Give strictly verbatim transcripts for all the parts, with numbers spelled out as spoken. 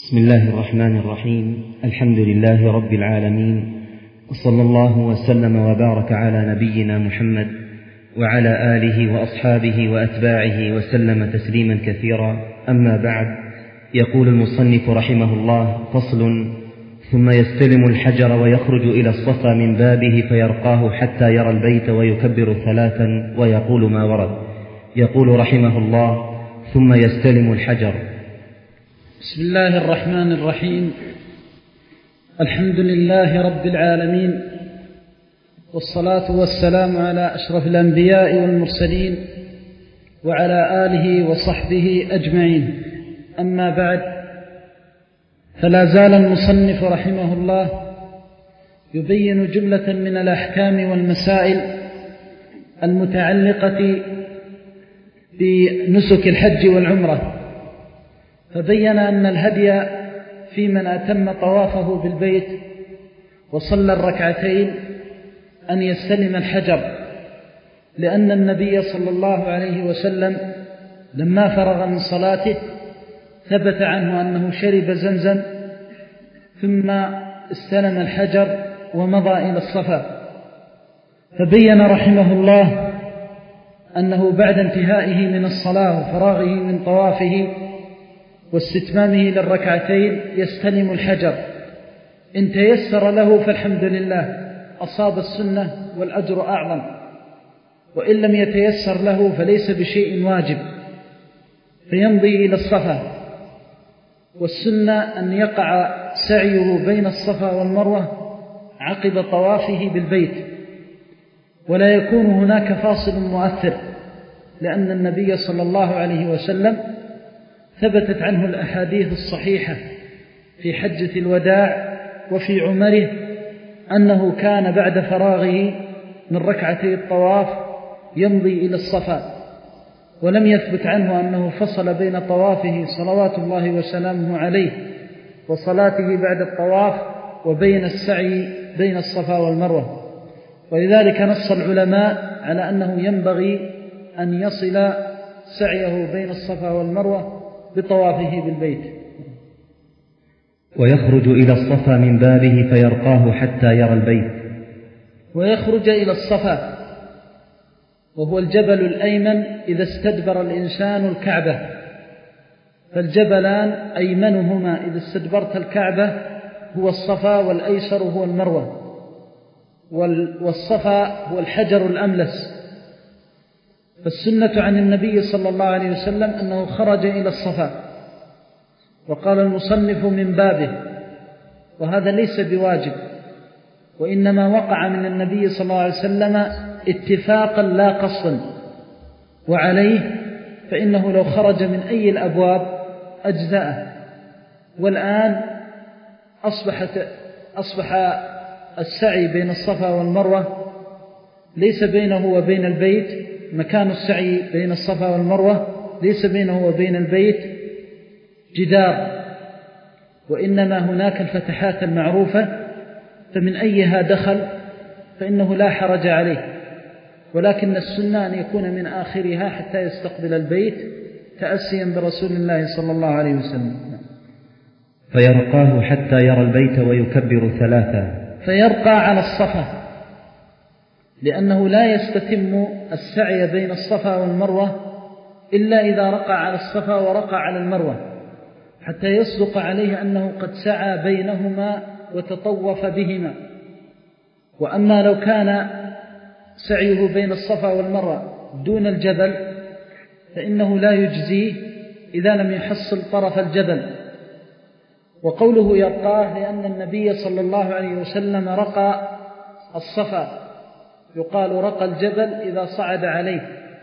بسم الله الرحمن الرحيم. الحمد لله رب العالمين، وصلى الله وسلم وبارك على نبينا محمد وعلى آله وأصحابه وأتباعه وسلم تسليما كثيرا. أما بعد، يقول المصنف رحمه الله: فصل: ثم يستلم الحجر ويخرج إلى الصفا من بابه فيرقاه حتى يرى البيت ويكبر ثلاثا ويقول ما ورد. يقول رحمه الله: ثم يستلم الحجر. بسم الله الرحمن الرحيم. الحمد لله رب العالمين، والصلاة والسلام على أشرف الأنبياء والمرسلين وعلى آله وصحبه أجمعين. أما بعد، فلا زال المصنف رحمه الله يبين جملة من الأحكام والمسائل المتعلقة بنسك الحج والعمرة، فبين أن الهدي في من أتم طوافه بالبيت وصلى الركعتين أن يستلم الحجر، لأن النبي صلى الله عليه وسلم لما فرغ من صلاته ثبت عنه أنه شرب زمزم ثم استلم الحجر ومضى إلى الصفا. فبين رحمه الله أنه بعد انتهائه من الصلاة وفراغه من طوافه واستتمامه للركعتين يستلم الحجر. إن تيسر له فالحمد لله، أصاب السنة والأجر أعظم، وإن لم يتيسر له فليس بشيء واجب، فيمضي إلى الصفا. والسنة أن يقع سعيه بين الصفا والمروة عقب طوافه بالبيت، ولا يكون هناك فاصل مؤثر، لأن النبي صلى الله عليه وسلم ثبتت عنه الأحاديث الصحيحة في حجة الوداع وفي عمره أنه كان بعد فراغه من ركعتي الطواف يمضي إلى الصفا، ولم يثبت عنه أنه فصل بين طوافه صلوات الله وسلامه عليه وصلاته بعد الطواف وبين السعي بين الصفا والمروة. ولذلك نص العلماء على أنه ينبغي أن يصل سعيه بين الصفا والمروة بطوافه بالبيت. ويخرج إلى الصفا من بابه فيرقاه حتى يرى البيت. ويخرج إلى الصفا، وهو الجبل الأيمن إذا استدبر الإنسان الكعبة، فالجبلان أيمنهما إذا استدبرت الكعبة هو الصفا، والأيسر هو المروة، والصفا هو الحجر الأملس. فالسنة عن النبي صلى الله عليه وسلم أنه خرج إلى الصفا، وقال المصنف من بابه، وهذا ليس بواجب، وإنما وقع من النبي صلى الله عليه وسلم اتفاقا لا قصدا، وعليه فإنه لو خرج من أي الأبواب أجزأه. والآن أصبحت أصبح السعي بين الصفا والمروة ليس بينه وبين البيت، مكان السعي بين الصفا والمروة ليس بينه وبين البيت جدار، وإنما هناك الفتحات المعروفة، فمن أيها دخل فإنه لا حرج عليه، ولكن السنة أن يكون من آخرها حتى يستقبل البيت تأسيا برسول الله صلى الله عليه وسلم. فيرقاه حتى يرى البيت ويكبر ثلاثا. فيرقى على الصفا، لأنه لا يستتم السعي بين الصفا والمروة إلا إذا رقى على الصفا ورقى على المروة، حتى يصدق عليه أنه قد سعى بينهما وتطوف بهما. وأما لو كان سعيه بين الصفا والمروة دون الجبل فإنه لا يجزيه إذا لم يحصل طرف الجبل. وقوله يرقاه لأن النبي صلى الله عليه وسلم رقى الصفا، يقال رقى الجبل إذا صعد عليه.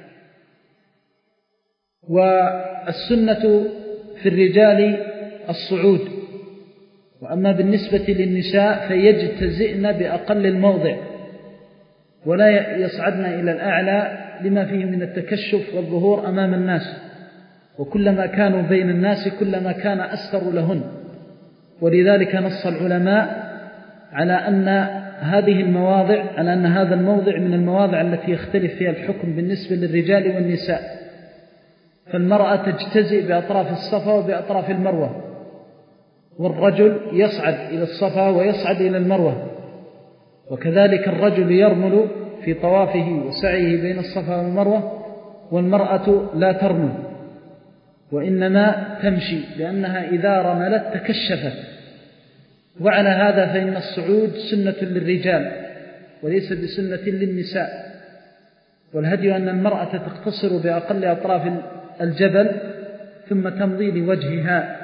والسنة في الرجال الصعود، وأما بالنسبة للنساء فيجتزئن بأقل الموضع ولا يصعدن إلى الأعلى لما فيه من التكشف والظهور أمام الناس، وكلما كانوا بين الناس كلما كان أستر لهن. ولذلك نص العلماء على أن هذه المواضع على أن هذا الموضع من المواضع التي يختلف فيها الحكم بالنسبة للرجال والنساء، فالمرأة تجتزئ بأطراف الصفا وبأطراف المروة، والرجل يصعد إلى الصفا ويصعد إلى المروة، وكذلك الرجل يرمل في طوافه وسعيه بين الصفا والمروة، والمرأة لا ترمل وإنما تمشي، لأنها إذا رملت تكشفت. وعلى هذا فإن الصعود سنة للرجال وليس بسنة للنساء، والهدي أن المرأة تقتصر بأقل أطراف الجبل ثم تمضي لوجهها.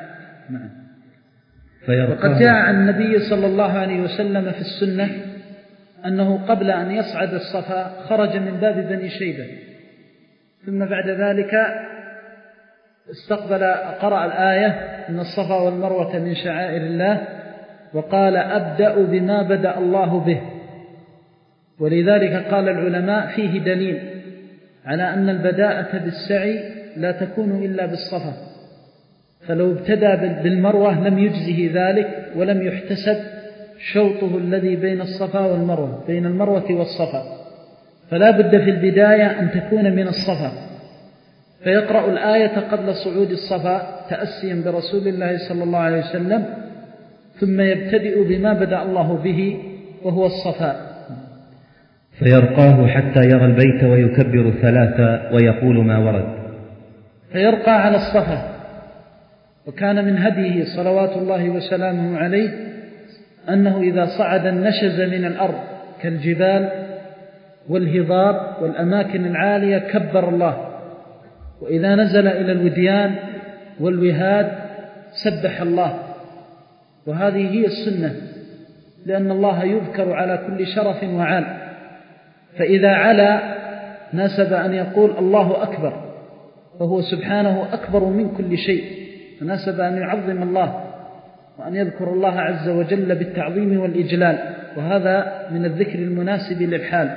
وقد جاء عن النبي صلى الله عليه وسلم في السنة أنه قبل أن يصعد الصفا خرج من باب بني شيبة، ثم بعد ذلك استقبل قرأ الآية إن الصفا والمروة من شعائر الله، وقال أبدأ بما بدأ الله به. ولذلك قال العلماء فيه دليل على أن البداءة بالسعي لا تكون إلا بالصفا، فلو ابتدى بالمروة لم يجزه ذلك ولم يحتسب شوطه الذي بين الصفا والمروة، بين المروة والصفا، فلا بد في البداية أن تكون من الصفا، فيقرأ الآية قبل صعود الصفا تأسيا برسول الله صلى الله عليه وسلم، ثم يبتدئ بما بدأ الله به وهو الصفا، فيرقاه حتى يرى البيت ويكبر ثلاثا ويقول ما ورد، فيرقى على الصفا. وكان من هديه صلوات الله وسلامه عليه أنه إذا صعد النشز من الأرض كالجبال والهضاب والأماكن العالية كبر الله، وإذا نزل إلى الوديان والوهاد سبح الله. وهذه هي السنة، لأن الله يذكر على كل شرف وعال، فإذا علا ناسب أن يقول الله أكبر، فهو سبحانه أكبر من كل شيء، فناسب أن يعظم الله وأن يذكر الله عز وجل بالتعظيم والإجلال، وهذا من الذكر المناسب للحال.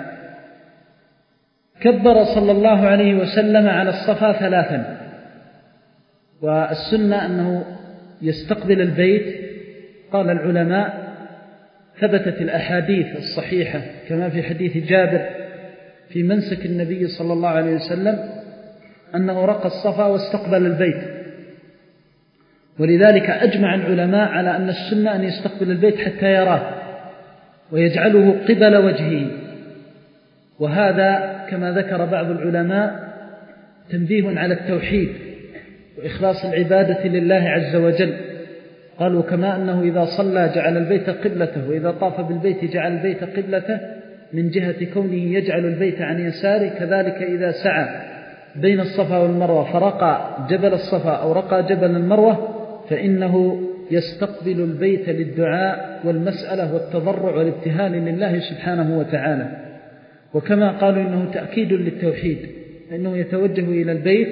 كبر صلى الله عليه وسلم على الصفا ثلاثا، والسنة أنه يستقبل البيت. قال العلماء ثبتت الأحاديث الصحيحة كما في حديث جابر في منسك النبي صلى الله عليه وسلم أنه رقى الصفا واستقبل البيت، ولذلك أجمع العلماء على أن السنة أن يستقبل البيت حتى يراه ويجعله قبل وجهه، وهذا كما ذكر بعض العلماء تنبيه على التوحيد وإخلاص العبادة لله عز وجل. قالوا كما أنه إذا صلى جعل البيت قبلته، وإذا طاف بالبيت جعل البيت قبلته من جهة كونه يجعل البيت عن يساره، كذلك إذا سعى بين الصفا والمروة فرقى جبل الصفا أو رقى جبل المروة فإنه يستقبل البيت للدعاء والمسألة والتضرع والابتهال لله سبحانه وتعالى. وكما قالوا إنه تأكيد للتوحيد، فإنه يتوجه إلى البيت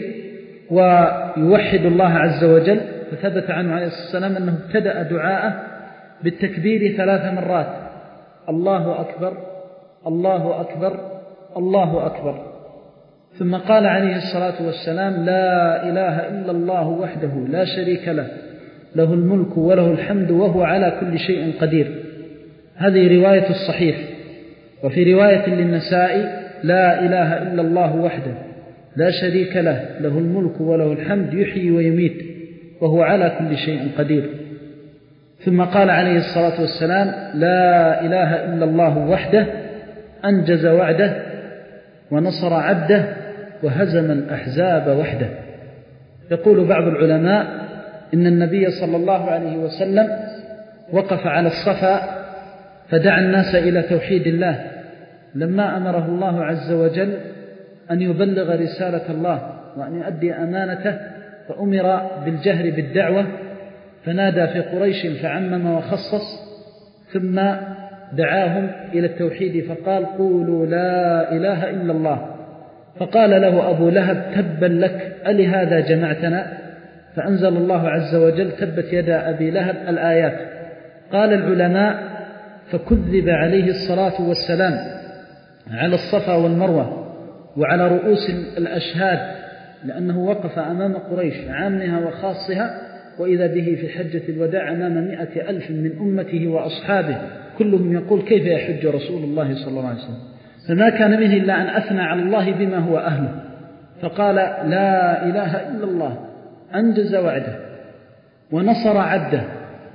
ويوحد الله عز وجل، فثبت عنه عليه الصلاة والسلام أنه ابتدأ دعاءه بالتكبير ثلاث مرات: الله أكبر الله أكبر الله أكبر. ثم قال عليه الصلاة والسلام: لا إله إلا الله وحده لا شريك له، له الملك وله الحمد وهو على كل شيء قدير. هذه رواية الصحيح. وفي رواية للنسائي: لا إله إلا الله وحده لا شريك له، له الملك وله الحمد يحيي ويميت وهو على كل شيء قدير. ثم قال عليه الصلاة والسلام: لا إله إلا الله وحده أنجز وعده ونصر عبده وهزم الأحزاب وحده. يقول بعض العلماء إن النبي صلى الله عليه وسلم وقف على الصفا فدعا الناس إلى توحيد الله لما أمره الله عز وجل أن يبلغ رسالة الله وأن يؤدي أمانته، فأمر بالجهر بالدعوة، فنادى في قريش فعمم وخصص، ثم دعاهم إلى التوحيد فقال: قولوا لا إله إلا الله. فقال له أبو لهب: تبا لك ألهذا جمعتنا؟ فأنزل الله عز وجل: تبت يدا أبي لهب الآيات. قال العلماء: فكذب عليه الصلاة والسلام على الصفا والمروة وعلى رؤوس الأشهاد، لأنه وقف أمام قريش عامها وخاصها، وإذا به في حجة الوداع أمام مئة ألف من أمته وأصحابه كلهم يقول: كيف يحج رسول الله صلى الله عليه وسلم؟ فما كان منه إلا أن أثنى على الله بما هو أهله، فقال: لا إله إلا الله، أنجز وعده ونصر عبده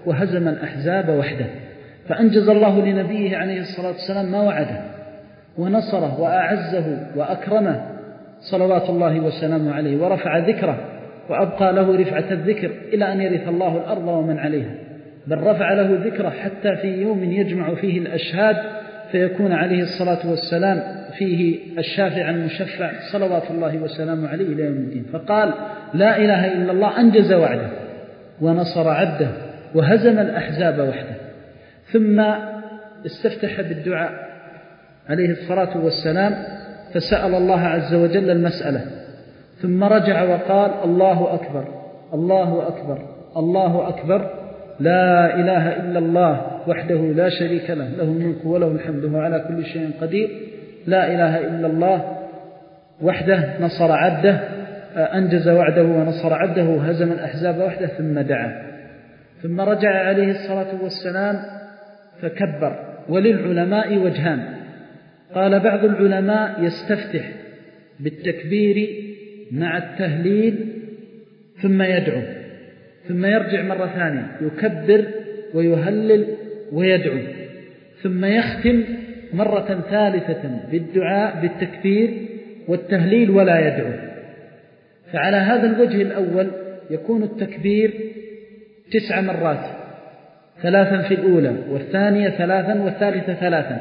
وهزم الأحزاب وحده. فأنجز الله لنبيه عليه الصلاة والسلام ما وعده، ونصره وأعزه وأكرمه صلوات الله وسلامه عليه، ورفع ذكره وأبقى له رفعة الذكر إلى أن يرث الله الأرض ومن عليها، بل رفع له ذكره حتى في يوم يجمع فيه الأشهاد فيكون عليه الصلاة والسلام فيه الشافع المشفع صلوات الله وسلامه عليه إلى يوم الدين. فقال لا إله إلا الله، أنجز وعده ونصر عبده وهزم الأحزاب وحده. ثم استفتح بالدعاء عليه الصلاة والسلام فسأل الله عز وجل المسألة، ثم رجع وقال الله أكبر الله أكبر الله أكبر، لا إله إلا الله وحده لا شريك له، له الملك وله الحمد وهو على كل شيء قدير، لا إله إلا الله وحده نصر عبده، أنجز وعده ونصر عبده وهزم الأحزاب وحده. ثم دعا، ثم رجع عليه الصلاة والسلام فكبر. وللعلماء وجهان، قال بعض العلماء يستفتح بالتكبير مع التهليل ثم يدعو، ثم يرجع مرة ثانية يكبر ويهلل ويدعو، ثم يختم مرة ثالثة بالدعاء بالتكبير والتهليل ولا يدعو. فعلى هذا الوجه الأول يكون التكبير تسع مرات، ثلاثا في الأولى والثانية ثلاثا والثالثة ثلاثا،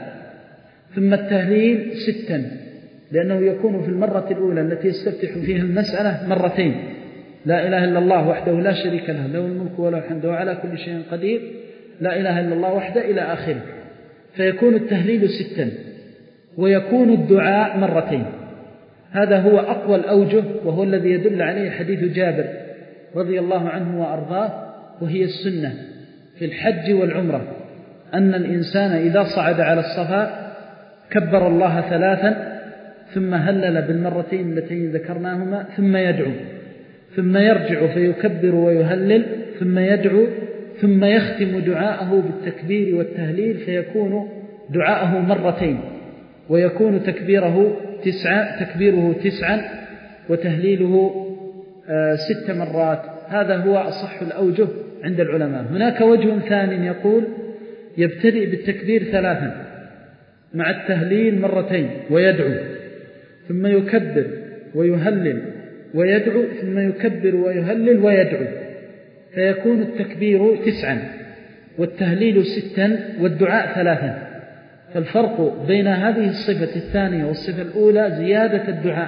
ثم التهليل ستا، لأنه يكون في المرة الأولى التي يستفتح فيها المسألة مرتين، لا إله إلا الله وحده لا شريك له، له الملك وله الحمد وعلى كل شيء قدير، لا إله إلا الله وحده إلى آخره، فيكون التهليل ستا ويكون الدعاء مرتين. هذا هو أقوى الأوجه، وهو الذي يدل عليه حديث جابر رضي الله عنه وأرضاه، وهي السنة في الحج والعمرة أن الإنسان إذا صعد على الصفا كبر الله ثلاثا ثم هلل بالمرتين اللتين ذكرناهما ثم يدعو، ثم يرجع فيكبر ويهلل ثم يدعو، ثم يختم دعاءه بالتكبير والتهليل فيكون دعاءه مرتين، ويكون تكبيره تسعة تكبيره تسعا وتهليله آه ست مرات. هذا هو أصح الأوجه عند العلماء. هناك وجه ثاني يقول يبتدئ بالتكبير ثلاثا مع التهليل مرتين ويدعو، ثم يكبر ويهلل ويدعو، ثم يكبر ويهلل ويدعو، فيكون التكبير تسعا والتهليل ستا والدعاء ثلاثا. فالفرق بين هذه الصفة الثانية والصفة الأولى زيادة الدعاء،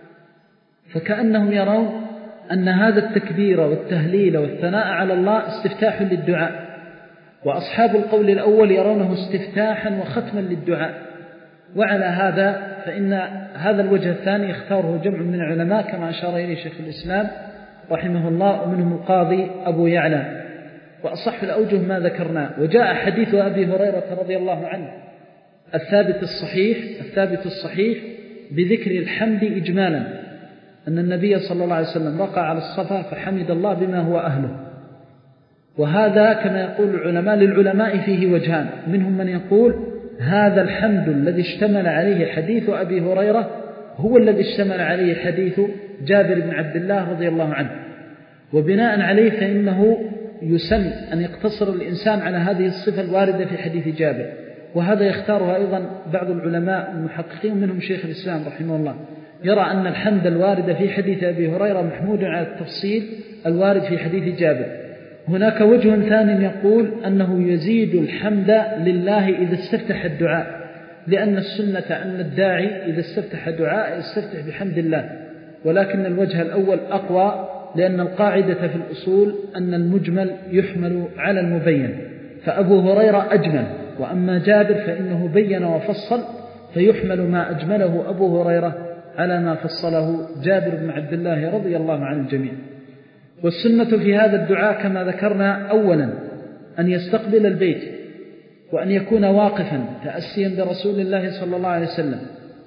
فكأنهم يرون أن هذا التكبير والتهليل والثناء على الله استفتاح للدعاء، وأصحاب القول الأول يرونه استفتاحا وختما للدعاء. وعلى هذا فإن هذا الوجه الثاني اختاره جمع من العلماء كما أشار إليه شيخ الإسلام رحمه الله، ومنهم القاضي أبو يعلى. وأصح الأوجه ما ذكرنا. وجاء حديث أبي هريرة رضي الله عنه الثابت الصحيح الثابت الصحيح بذكر الحمد إجمالا، أن النبي صلى الله عليه وسلم وقع على الصفا فحمد الله بما هو أهله. وهذا كما يقول العلماء للعلماء فيه وجهان، منهم من يقول هذا الحمد الذي اشتمل عليه حديث أبي هريرة هو الذي اشتمل عليه حديث جابر بن عبد الله رضي الله عنه، وبناء عليه فإنه يسن أن يقتصر الإنسان على هذه الصفة الواردة في حديث جابر. وهذا يختارها أيضا بعض العلماء المحققين منهم شيخ الإسلام رحمه الله، يرى أن الحمد الوارد في حديث أبي هريرة محمود على التفصيل الوارد في حديث جابر. هناك وجه ثاني يقول أنه يزيد الحمد لله إذا استفتح الدعاء، لأن السنة أن الداعي إذا استفتح دعاء يستفتح بحمد الله، ولكن الوجه الأول أقوى، لأن القاعدة في الأصول أن المجمل يحمل على المبين، فأبو هريرة أجمل، وأما جابر فإنه بين وفصل، فيحمل ما أجمله أبو هريرة على ما فصله جابر بن عبد الله رضي الله عن الجميع. والسنة في هذا الدعاء كما ذكرنا أولا أن يستقبل البيت، وأن يكون واقفا تأسيا برسول الله صلى الله عليه وسلم،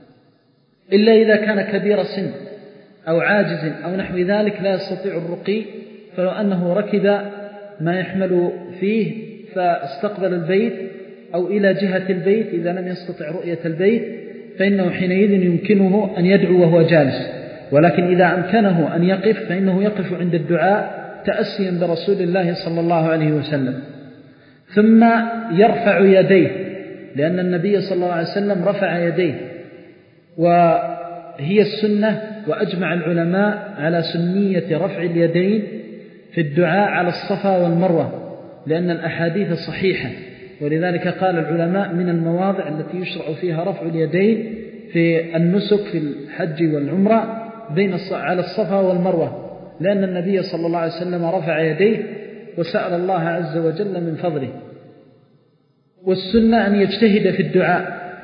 إلا إذا كان كبير سن أو عاجز أو نحو ذلك لا يستطيع الرقي، فلو أنه ركب ما يحمل فيه فاستقبل البيت أو إلى جهة البيت إذا لم يستطع رؤية البيت، فإنه حينئذ يمكنه أن يدعو وهو جالس. ولكن إذا أمكنه أن يقف فإنه يقف عند الدعاء تأسيا برسول الله صلى الله عليه وسلم، ثم يرفع يديه، لأن النبي صلى الله عليه وسلم رفع يديه، وهي السنة. وأجمع العلماء على سنية رفع اليدين في الدعاء على الصفا والمروة، لأن الأحاديث صحيحة، ولذلك قال العلماء من المواضع التي يشرع فيها رفع اليدين في النسك في الحج والعمرة بين على الصفا والمروة، لأن النبي صلى الله عليه وسلم رفع يديه وسأل الله عز وجل من فضله. والسنة أن يجتهد في الدعاء.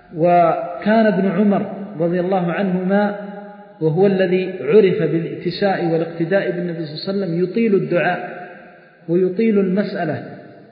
وكان ابن عمر رضي الله عنهما وهو الذي عرف بالاتساء والاقتداء بالنبي صلى الله عليه وسلم يطيل الدعاء ويطيل المسألة،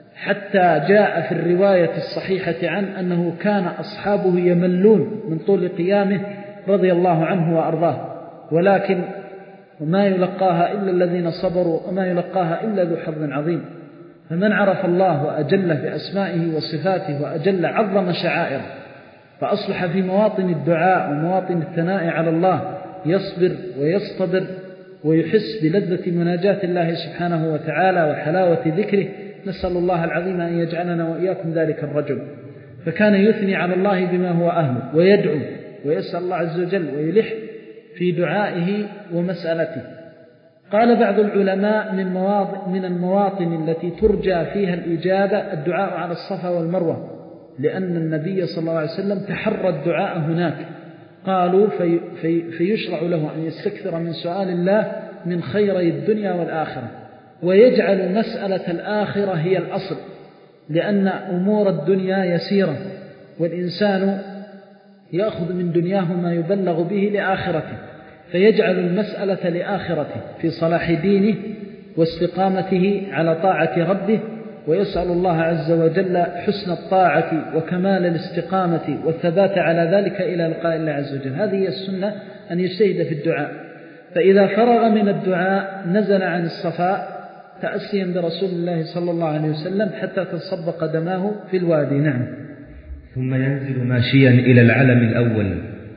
حتى جاء في الرواية الصحيحة عن أنه كان أصحابه يملون من طول قيامه رضي الله عنه وأرضاه، ولكن وما يلقاها إلا الذين صبروا وما يلقاها إلا ذو حظ عظيم. فمن عرف الله وأجل بأسمائه وصفاته وأجل عظم شعائره، فأصلح في مواطن الدعاء ومواطن الثناء على الله يصبر ويصطبر ويحس بلذة مناجاة الله سبحانه وتعالى وحلاوة ذكره. نسأل الله العظيم أن يجعلنا وإياكم ذلك الرجل. فكان يثني على الله بما هو أهله ويدعو ويسأل الله عز وجل ويلح في دعائه ومسألته. قال بعض العلماء من, مواضع من المواطن التي ترجى فيها الإجابة الدعاء على الصفا والمروة، لأن النبي صلى الله عليه وسلم تحرى الدعاء هناك. قالوا في في فيشرع له أن يستكثر من سؤال الله من خيري الدنيا والآخرة، ويجعل مسألة الآخرة هي الأصل، لأن أمور الدنيا يسيرة، والإنسان يأخذ من دنياه ما يبلغ به لآخرته، فيجعل المسألة لآخرته في صلاح دينه واستقامته على طاعة ربه، ويسأل الله عز وجل حسن الطاعة وكمال الاستقامة والثبات على ذلك إلى لقاء الله عز وجل. هذه السنة أن يجتهد في الدعاء. فإذا فرغ من الدعاء نزل عن الصفاء تأسيا برسول الله صلى الله عليه وسلم حتى تصب قدماه في الوادي. نعم. ثم ينزل ماشيا إلى العلم الأول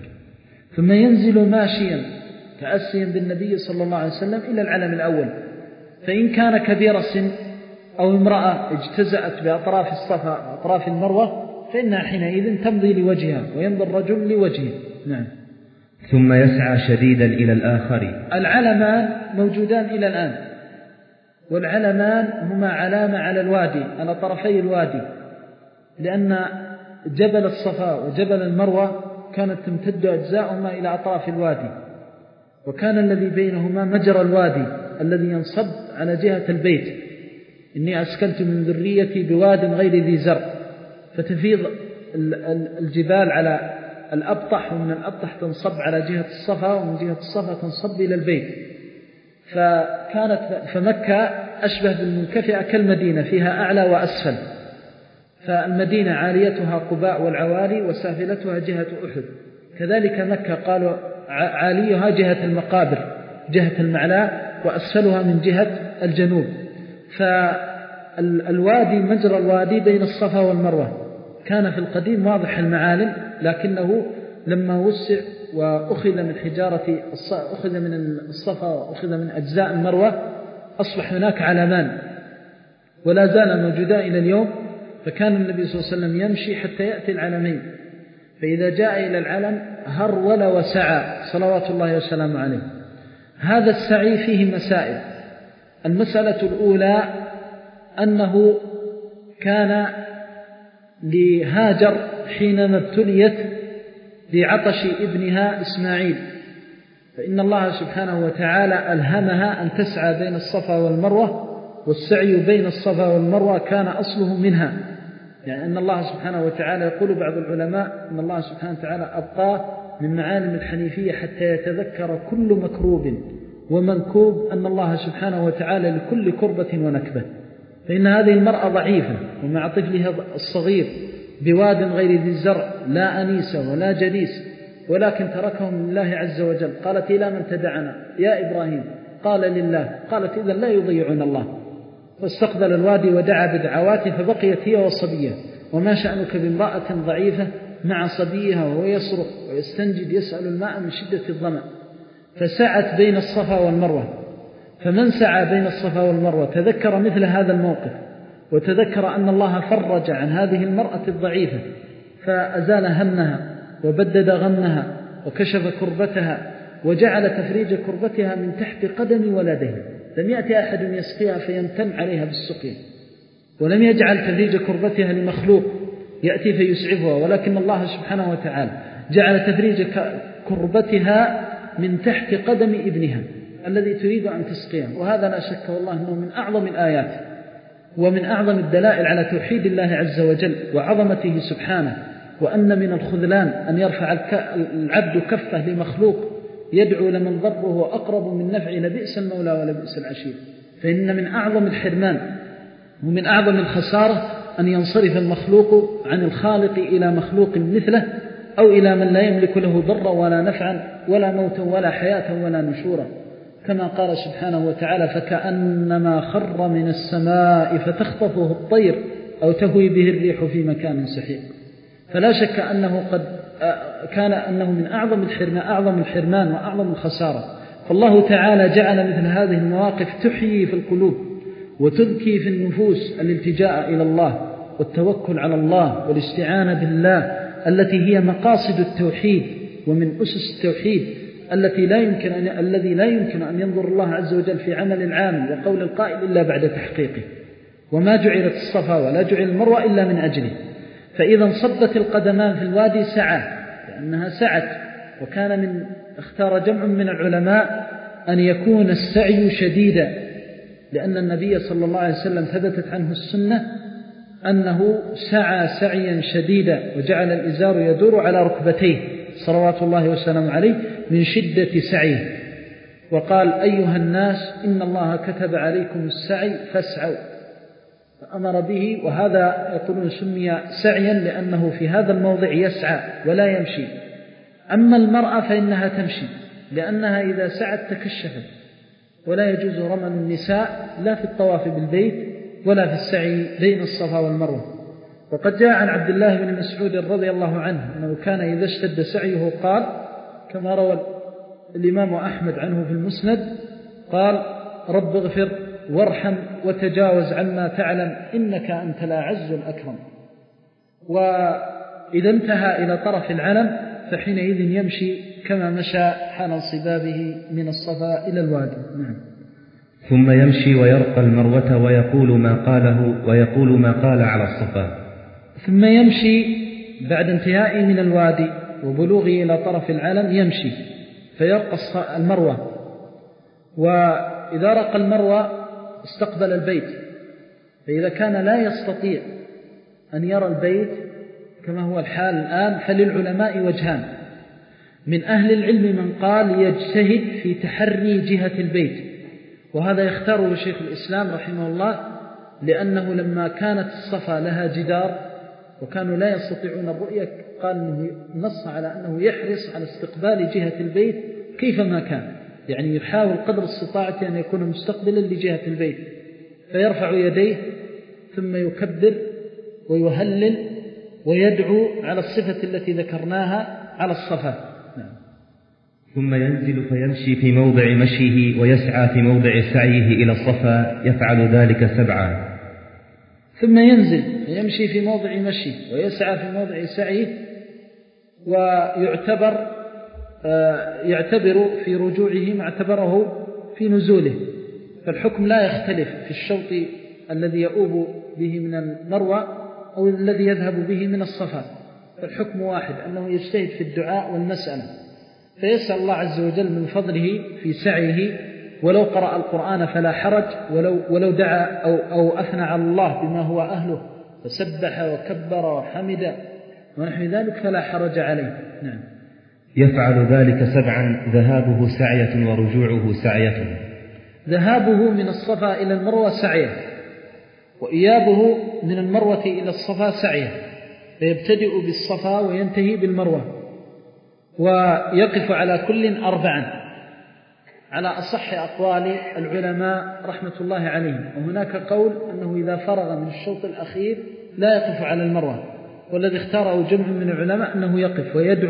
ثم ينزل ماشيا تأسيا بالنبي صلى الله عليه وسلم إلى العلم الأول. فإن كان كبير السن أو امرأة اجتزأت بأطراف الصفا وأطراف المروة فإنها حينئذ تمضي لوجهها ويمضي الرجل لوجهه. نعم. ثم يسعى شديدا إلى الآخر. العلمان موجودان إلى الآن، والعلمان هما علامة على الوادي، على طرفي الوادي، لأن جبل الصفا وجبل المروة كانت تمتد أجزاؤهما إلى أطراف الوادي، وكان الذي بينهما مجرى الوادي الذي ينصب على جهة البيت. إني أسكنت من ذريتي بواد غير ذي زرع، فتفيض الجبال على الأبطح، ومن الأبطح تنصب على جهة الصفا، ومن جهة الصفا تنصب إلى البيت. فكانت فمكة أشبه بالمنكفئة كالمدينة، فيها أعلى وأسفل. فالمدينة عاليتها قباء والعوالي، وسافلتها جهة أحد. كذلك مكة قالوا عاليها جهة المقابر جهة المعلاء، وأسفلها من جهة الجنوب. فالوادي مجرى الوادي بين الصفا والمروة كان في القديم واضح المعالم، لكنه لما وسع وأخذ من حجارة أخذ من الصفا وأخذ من أجزاء المروة أصبح هناك علمان، ولا زال موجودا إلى اليوم. فكان النبي صلى الله عليه وسلم يمشي حتى يأتي العلمين، فإذا جاء إلى العلم هرول وسعى صلوات الله وسلامه عليه. هذا السعي فيه مسائل. المسألة الأولى أنه كان لهاجر حينما ابتليت بعطش ابنها إسماعيل، فإن الله سبحانه وتعالى ألهمها أن تسعى بين الصفا والمروة، والسعي بين الصفا والمروة كان أصله منها. يعني أن الله سبحانه وتعالى يقول بعض العلماء أن الله سبحانه وتعالى أبقى من معالم الحنيفية حتى يتذكر كل مكروب ومنكوب أن الله سبحانه وتعالى لكل كربة ونكبة. فإن هذه المرأة ضعيفة ومع طفلها الصغير بواد غير ذي الزرع، لا أنيس ولا جليس، ولكن تركهم لله عز وجل. قالت: إلى من تدعنا يا إبراهيم؟ قال: لله. قالت: إذن لا يضيعون الله. فاستقبل الوادي ودعا بدعواته، فبقيت هي والصبية. وما شأنك بامرأة ضعيفة مع صبيها وهو يصرخ ويستنجد يسأل الماء من شدة الظمأ؟ فسعت بين الصفا والمروة، فمن سعى بين الصفا والمروة تذكر مثل هذا الموقف، وتذكر أن الله فرج عن هذه المرأة الضعيفة فأزال همها وبدد غمها وكشف كربتها وجعل تفريج كربتها من تحت قدم ولدها. لم يأتي أحد يسقيها فيمتن عليها بالسقيا، ولم يجعل تفريج كربتها لمخلوق يأتي فيسعفها، ولكن الله سبحانه وتعالى جعل تفريج كربتها من تحت قدم ابنها الذي تريد أن تسقيه. وهذا لا شك والله أنه من أعظم الآيات ومن أعظم الدلائل على توحيد الله عز وجل وعظمته سبحانه، وأن من الخذلان أن يرفع العبد كفه لمخلوق يدعو لمن ضره أقرب من نفعه لبئس المولى ولبئس العشير. فإن من أعظم الحرمان ومن أعظم الخسارة أن ينصرف المخلوق عن الخالق إلى مخلوق مثله، أو إلى من لا يملك له ضرا ولا نفعا ولا موتا ولا حياة ولا نشورا، كما قال سبحانه وتعالى: فكأنما خر من السماء فتخطفه الطير أو تهوي به الريح في مكان سحيق. فلا شك أنه قد كان أنه من أعظم الحرمان أعظم الحرمان وأعظم الخسارة. فالله تعالى جعل مثل هذه المواقف تحيي في القلوب وتذكي في النفوس الالتجاء إلى الله والتوكل على الله والاستعانة بالله، التي هي مقاصد التوحيد ومن أسس التوحيد التي لا يمكن أن الذي لا يمكن أن ينظر الله عز وجل في عمل العامل وقول القائل إلا بعد تحقيقه. وما جعلت الصفا ولا جعل المروة إلا من أجله. فإذا انصبت القدمان في الوادي سعى، لأنها سعت. وكان من اختار جمع من العلماء أن يكون السعي شديدا، لأن النبي صلى الله عليه وسلم ثبتت عنه السنة أنه سعى سعيا شديدا وجعل الإزار يدور على ركبتيه صلوات الله وسلامه عليه من شدة سعيه. وقال: أيها الناس إن الله كتب عليكم السعي فاسعوا، فأمر به. وهذا يقولون سمي سعيا لأنه في هذا الموضع يسعى ولا يمشي. أما المرأة فإنها تمشي، لأنها إذا سعت تكشفت، ولا يجوز رمل النساء لا في الطواف بالبيت ولا في السعي بين الصفا والمروة. وقد جاء عن عبد الله بن مسعود رضي الله عنه أنه كان إذا اشتد سعيه قال، كما روى الإمام أحمد عنه في المسند، قال: رب اغفر وارحم وتجاوز عما تعلم إنك أنت الأعز الأكرم. وإذا انتهى إلى طرف العلم فحينئذ يمشي كما مشى حال انصبابه من الصفا إلى الوادي. نعم. ثم يمشي ويرقى المروة ويقول ما قاله ويقول ما قال على الصفا. ثم يمشي بعد انتهائه من الوادي وبلوغه إلى طرف العلم يمشي فيرقى المروة. وإذا رقى المروة استقبل البيت، فإذا كان لا يستطيع أن يرى البيت كما هو الحال الآن فللعلماء وجهان. من أهل العلم من قال يجتهد في تحري جهة البيت، وهذا يختاره شيخ الإسلام رحمه الله، لأنه لما كانت الصفا لها جدار وكانوا لا يستطيعون الرؤية قال أنه نص على أنه يحرص على استقبال جهة البيت كيفما كان، يعني يحاول قدر استطاعته أن يكون مستقبلا لجهة البيت، فيرفع يديه ثم يكبر ويهلل ويدعو على الصفة التي ذكرناها على الصفا. نعم. ثم ينزل فيمشي في موضع مشيه ويسعى في موضع سعيه إلى الصفا، يفعل ذلك سبعا. ثم ينزل يمشي في موضع مشيه ويسعى في موضع سعيه، ويعتبر يعتبر في رجوعه ما اعتبره في نزوله، فالحكم لا يختلف في الشوط الذي يؤوب به من المروة أو الذي يذهب به من الصفا، فالحكم واحد، أنه يجتهد في الدعاء والمسألة، فيسأل الله عز وجل من فضله في سعيه، ولو قرأ القرآن فلا حرج، ولو, ولو دعا أو, أو أثنى على الله بما هو أهله فسبح وكبر وحمد ونحو ذلك فلا حرج عليه. نعم. يفعل ذلك سبعا، ذهابه سعية ورجوعه سعية. ذهابه من الصفا إلى المروة سعية، وإيابه من المروة إلى الصفا سعية، فيبتدئ بالصفا وينتهي بالمروة، ويقف على كل أربعا على أصح أقوال العلماء رحمة الله عليهم. وهناك قول أنه إذا فرغ من الشوط الأخير لا يقف على المروة، والذي اختاره جمع من العلماء أنه يقف ويدعو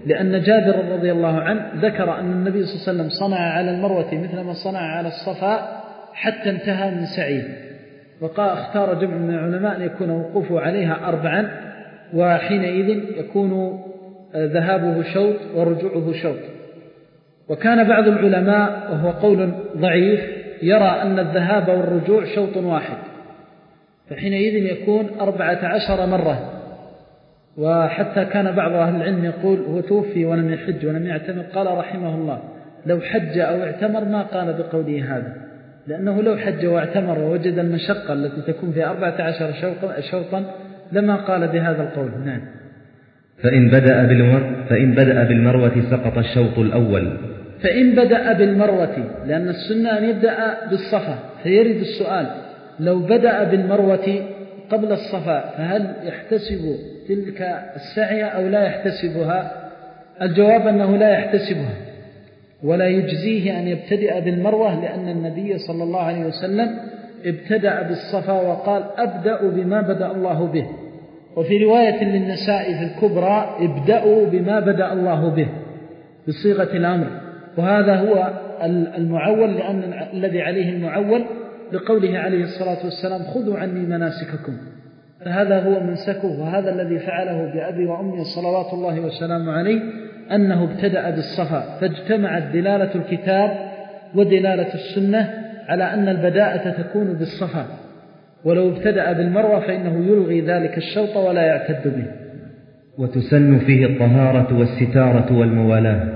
لأن جابر رضي الله عنه ذكر أن النبي صلى الله عليه وسلم صنع على المروة مثل ما صنع على الصفا حتى انتهى من سعيه. وقال اختار جمع من العلماء أن يكون وقوفه عليها أربعا، وحينئذ يكون ذهابه شوط ورجوعه شوط. وكان بعض العلماء وهو قول ضعيف يرى أن الذهاب والرجوع شوط واحد، فحينئذ يكون أربعة عشر مرة. وحتى كان بعض أهل العلم يقول هو توفي ولم يحج ولم يعتمر، قال رحمه الله لو حج أو اعتمر ما قال بقوله هذا، لأنه لو حج واعتمر ووجد المشقة التي تكون في أربعة عشر شوطا لما قال بهذا القول. نعم. فإن بدأ بالمر فإن بدأ بالمروة سقط الشوط الأول. فإن بدأ بالمروة، لأن السنة أن يبدأ بالصفا، فيرد السؤال لو بدأ بالمروة قبل الصفا فهل يحتسب تلك السعي أو لا يحتسبها؟ الجواب أنه لا يحتسبها، ولا يجزيه أن يبتدأ بالمروة، لأن النبي صلى الله عليه وسلم ابتدأ بالصفا وقال أبدأ بما بدأ الله به. وفي رواية للنساء في الكبرى ابدأوا بما بدأ الله به بصيغة الأمر، وهذا هو المعول، لأن الذي عليه المعول لقوله عليه الصلاة والسلام خذوا عني مناسككم، فهذا هو منسكه، وهذا الذي فعله بأبي وأمي صلوات الله وسلامه عليه، أنه ابتدأ بالصفا، فاجتمعت دلالة الكتاب ودلالة السنة على أن البداءة تكون بالصفا، ولو ابتدأ بالمروة فإنه يلغي ذلك الشوط ولا يعتد به. وتسن فيه الطهارة والستارة والموالاة.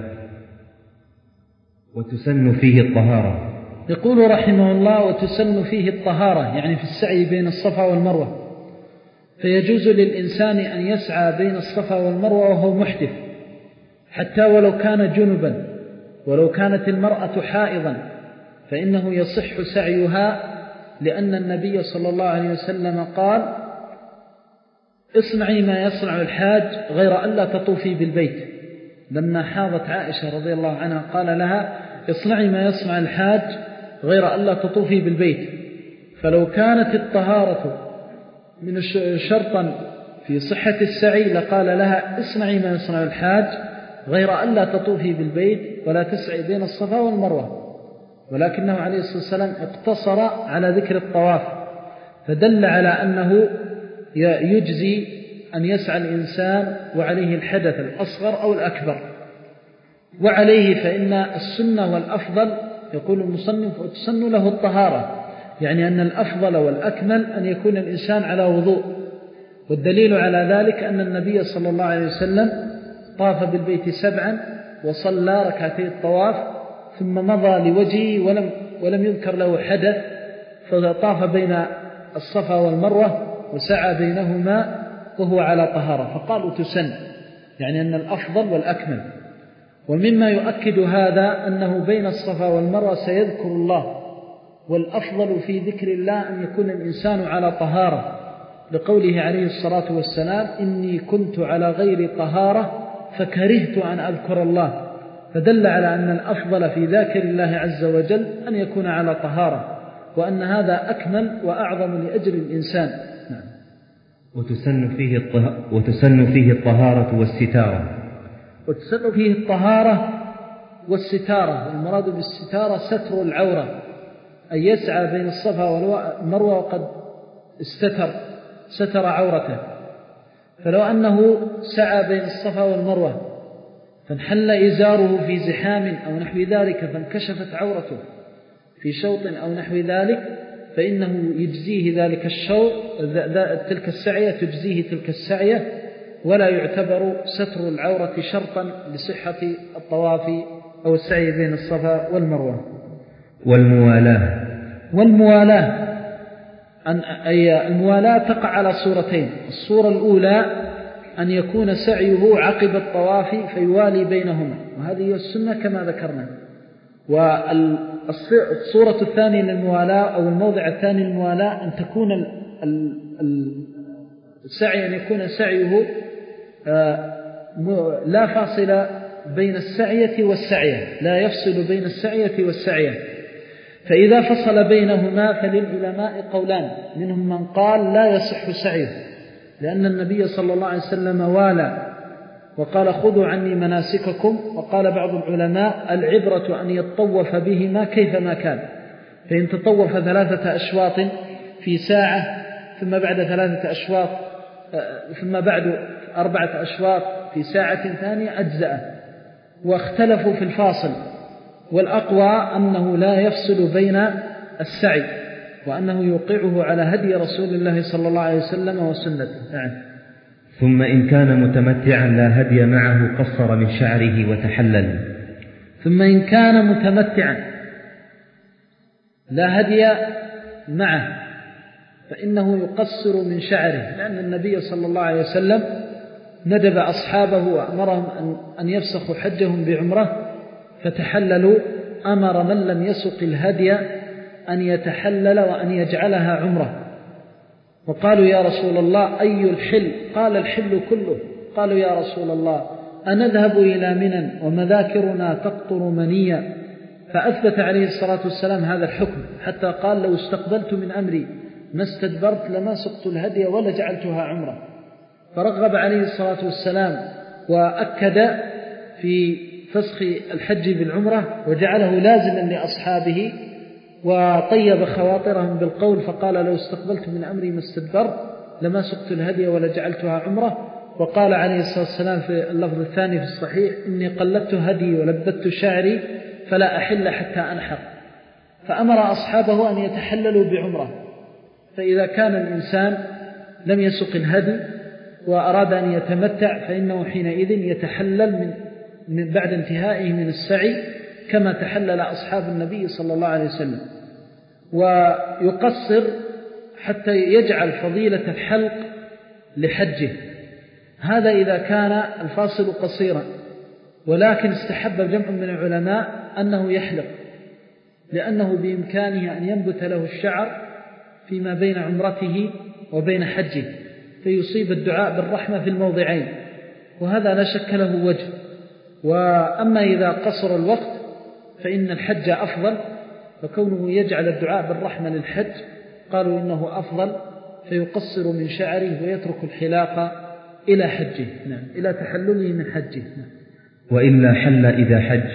وتسن فيه الطهارة، يقول رحمه الله وتسن فيه الطهارة، يعني في السعي بين الصفا والمروة، فيجوز للإنسان أن يسعى بين الصفا والمروة وهو محدث، حتى ولو كان جنبا، ولو كانت المرأة حائضا فإنه يصح سعيها، لأن النبي صلى الله عليه وسلم قال اصنعي ما يصنع الحاج غير ألا تطوفي بالبيت. لما حاضت عائشة رضي الله عنها قال لها اصنعي ما يصنع الحاج غير ألا تطوفي بالبيت، فلو كانت الطهارة من شرطا في صحة السعي لقال لها اصنعي ما يصنع الحاج غير ألا تطوفي بالبيت ولا تسعي بين الصفا والمروة، ولكنه عليه الصلاة والسلام اقتصر على ذكر الطواف، فدل على أنه يجزي أن يسعى الإنسان وعليه الحدث الأصغر أو الأكبر. وعليه فإن السنة والأفضل يقول المصنف وتسن له الطهارة، يعني أن الأفضل والأكمل أن يكون الإنسان على وضوء، والدليل على ذلك أن النبي صلى الله عليه وسلم طاف بالبيت سبعا وصلى ركعتي الطواف ثم مضى لوجهه ولم, ولم يذكر له حدث، فطاف بين الصفا والمروة وسعى بينهما وهو على طهارة، فقالوا تسن، يعني أن الأفضل والأكمل. ومما يؤكد هذا أنه بين الصفا والمروة سيذكر الله، والأفضل في ذكر الله أن يكون الإنسان على طهارة، لقوله عليه الصلاة والسلام إني كنت على غير طهارة فكرهت أن أذكر الله، فدل على أن الأفضل في ذاكر الله عز وجل أن يكون على طهارة، وأن هذا أكمل وأعظم لأجر الإنسان. نعم. وتسن فيه الطه... وتسن فيه الطهارة والستارة. وتسن فيه الطهارة والستارة، والمراد بالستارة ستر العورة، أن يسعى بين الصفا والمروة وقد استتر ستر عورته، فلو أنه سعى بين الصفا والمروة فانحل إزاره في زحام أو نحو ذلك فانكشفت عورته في شوط أو نحو ذلك، فإنه يجزيه ذلك الشوط، تلك السعية تجزيه تلك السعية، ولا يعتبر ستر العورة شرطا لصحة الطواف أو السعي بين الصفا والمروة. والموالاة. والموالاة أن أي الموالاة تقع على صورتين، الصورة الأولى أن يكون سعيه عقب الطواف فيوالي بينهما، وهذه هي السنة كما ذكرنا. والصورة الثانية للموالاة أو الموضع الثاني للموالاة أن تكون السعي أن يكون سعيه لا فاصل بين السعية والسعية، لا يفصل بين السعية والسعية، فإذا فصل بينهما فللعلماء قولان، منهم من قال لا يصح سعيه، لأن النبي صلى الله عليه وسلم والى وقال خذوا عني مناسككم. وقال بعض العلماء العبرة أن يتطوف بهما كيفما كان، فإن تطوف ثلاثة أشواط في ساعة ثم بعد ثلاثة أشواط ثم بعد أربعة أشواط في ساعة ثانية أجزأ. واختلفوا في الفاصل، والأقوى أنه لا يفصل بين السعي، وأنه يوقعه على هدي رسول الله صلى الله عليه وسلم وسنته. نعم. ثم إن كان متمتعا لا هدي معه قصر من شعره وتحلل. ثم إن كان متمتعا لا هدي معه فإنه يقصر من شعره، لأن النبي صلى الله عليه وسلم ندب أصحابه وأمرهم أن يفسخوا حجهم بعمرة فتحللوا. أمر من لم يسق الهدي أن يتحلل وأن يجعلها عمرة. وقالوا يا رسول الله أي الحل؟ قال الحل كله. قالوا يا رسول الله أنذهب إلى منى ومذاكرنا تقطر منيا؟ فأثبت عليه الصلاة والسلام هذا الحكم، حتى قال لو استقبلت من أمري ما استدبرت لما سقت الهدي ولا جعلتها عمرة. فرغب عليه الصلاة والسلام وأكد في فسخ الحج بالعمرة وجعله لازما لأصحابه، وطيب خواطرهم بالقول فقال لو استقبلت من أمري ما استدبرت لما سقت الهدي ولا جعلتها عمرة. وقال عليه الصلاة والسلام في اللفظ الثاني في الصحيح إني قلدت هدي ولبدت شعري فلا أحل حتى أنحر. فأمر أصحابه أن يتحللوا بعمرة. فإذا كان الإنسان لم يسق الهدي وأراد أن يتمتع فإنه حينئذ يتحلل من من بعد انتهائه من السعي كما تحلل أصحاب النبي صلى الله عليه وسلم، ويقصر حتى يجعل فضيلة الحلق لحجه. هذا إذا كان الفاصل قصيرا، ولكن استحب جمع من العلماء أنه يحلق، لأنه بإمكانه أن ينبت له الشعر فيما بين عمرته وبين حجه فيصيب الدعاء بالرحمة في الموضعين، وهذا لا شك له وجه. وأما إذا قصر الوقت فإن الحج أفضل، فكونه يجعل الدعاء بالرحمة للحج قالوا إنه أفضل، فيقصر من شعره ويترك الحلاقة إلى حجه، نعم، إلى تحلله من حجه. نعم. وإلا حل إذا حج.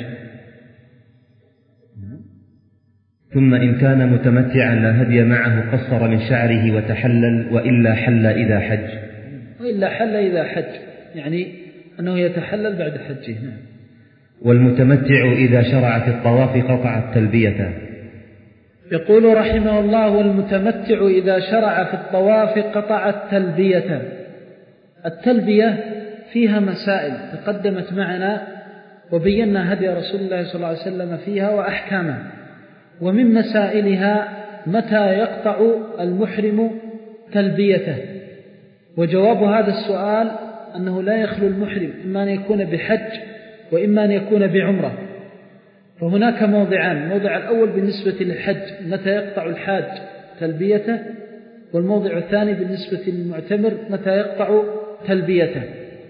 ثم إن كان متمتعا لا هدي معه قصر من شعره وتحلل، وإلا حل إذا حج. وإلا حل إذا حج يعني أنه يتحلل بعد حجه. نعم. والمتمتع إذا شرع في الطواف قطع التلبية. يقول رحمه الله والمتمتع إذا شرع في الطواف قطع التلبية. التلبية فيها مسائل تقدمت معنا وبينا هدي رسول الله صلى الله عليه وسلم فيها وأحكامها. ومن مسائلها متى يقطع المحرم تلبيته، وجواب هذا السؤال أنه لا يخلو المحرم إما أن يكون بحج وإما أن يكون بعمرة. فهناك موضعان، موضع الأول بالنسبة للحج متى يقطع الحاج تلبيته، والموضع الثاني بالنسبة للمعتمر متى يقطع تلبيته.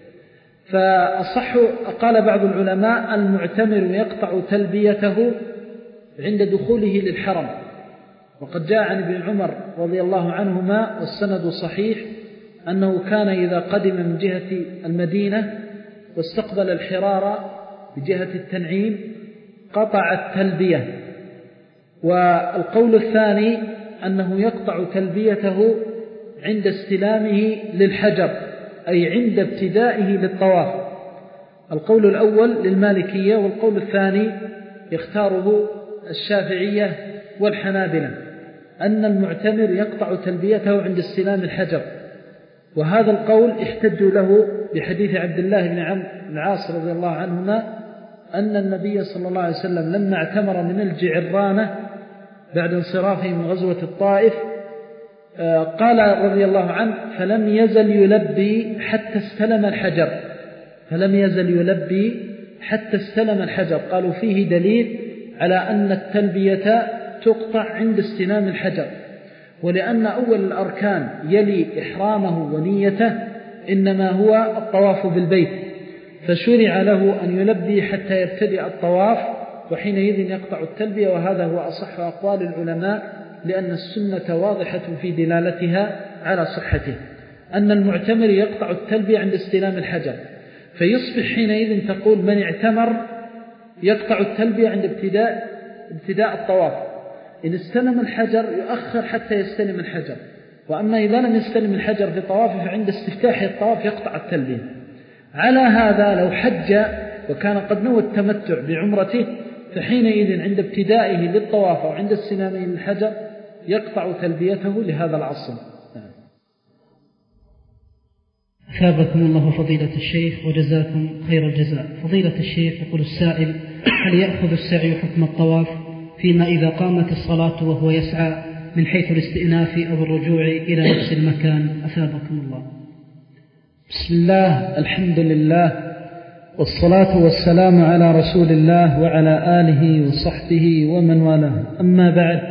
فالصح قال بعض العلماء المعتمر يقطع تلبيته عند دخوله للحرم، وقد جاء عن ابن عمر رضي الله عنهما والسند صحيح أنه كان إذا قدم من جهة المدينة واستقبل الحرار بجهة التنعيم قطع التلبية. والقول الثاني أنه يقطع تلبيته عند استلامه للحجر، أي عند ابتدائه للطواف. القول الأول للمالكية، والقول الثاني يختاره الشافعية والحنابلة، أن المعتمر يقطع تلبيته عند استلام الحجر. وهذا القول احتجوا له بحديث عبد الله بن عمرو بن العاص رضي الله عنهما أن النبي صلى الله عليه وسلم لما اعتمر من الجعرانة بعد انصرافه من غزوة الطائف قال رضي الله عنه فلم يزل يلبي حتى استلم الحجر، فلم يزل يلبي حتى استلم الحجر. قالوا فيه دليل على أن التلبية تقطع عند استلام الحجر، ولأن أول الأركان يلي إحرامه ونيته إنما هو الطواف بالبيت، فشرع له أن يلبي حتى يبتدئ الطواف، وحينئذ يقطع التلبية. وهذا هو أصح أقوال العلماء، لأن السنة واضحة في دلالتها على صحته، أن المعتمر يقطع التلبية عند استلام الحجر. فيصبح حينئذ تقول من اعتمر يقطع التلبية عند ابتداء ابتداء الطواف، إن استلم الحجر يؤخر حتى يستلم الحجر، وأما إذا لم يستلم الحجر في طوافه فعند استفتاح الطواف يقطع التلبية. على هذا لو حج وكان قد نوى التمتع بعمرته فحينئذ عند ابتدائه للطواف أو عند استلامه للحجر يقطع تلبيته لهذا العصر. أثابكم الله فضيلة الشيخ وجزاكم خير الجزاء. فضيلة الشيخ، يقول السائل: هل يأخذ السعي حكم الطواف فيما إذا قامت الصلاة وهو يسعى من حيث الاستئناف أو الرجوع إلى نفس المكان؟ أثابكم الله. بسم الله، الحمد لله، والصلاة والسلام على رسول الله وعلى آله وصحبه ومن والاه. أما بعد،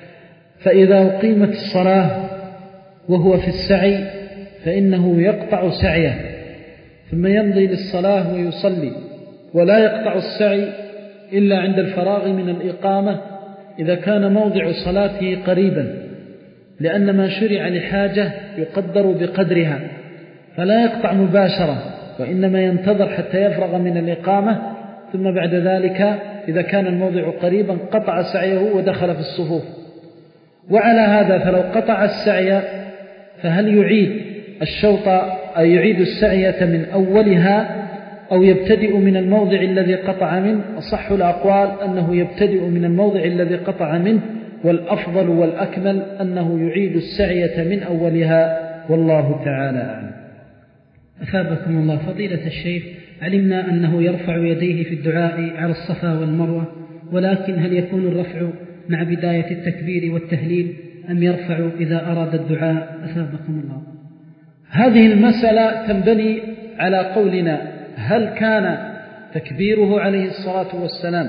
فإذا أقيمت الصلاة وهو في السعي فإنه يقطع سعيه ثم يمضي للصلاة ويصلي، ولا يقطع السعي إلا عند الفراغ من الإقامة إذا كان موضع صلاته قريبا، لأن ما شرع لحاجة يقدر بقدرها، فلا يقطع مباشرة، وإنما ينتظر حتى يفرغ من الإقامة، ثم بعد ذلك إذا كان الموضع قريبا قطع سعيه ودخل في الصفوف. وعلى هذا فلو قطع السعي فهل يعيد الشوط أو يعيد السعية من أولها أو يبتدئ من الموضع الذي قطع منه؟ أصح الأقوال أنه يبتدئ من الموضع الذي قطع منه، والأفضل والأكمل أنه يعيد السعية من أولها، والله تعالى أعلم. أثابكم الله فضيلة الشيخ، علمنا أنه يرفع يديه في الدعاء على الصفا والمروة، ولكن هل يكون الرفع مع بداية التكبير والتهليل أم يرفع إذا أراد الدعاء؟ أثابكم الله. هذه المسألة تنبني على قولنا: هل كان تكبيره عليه الصلاة والسلام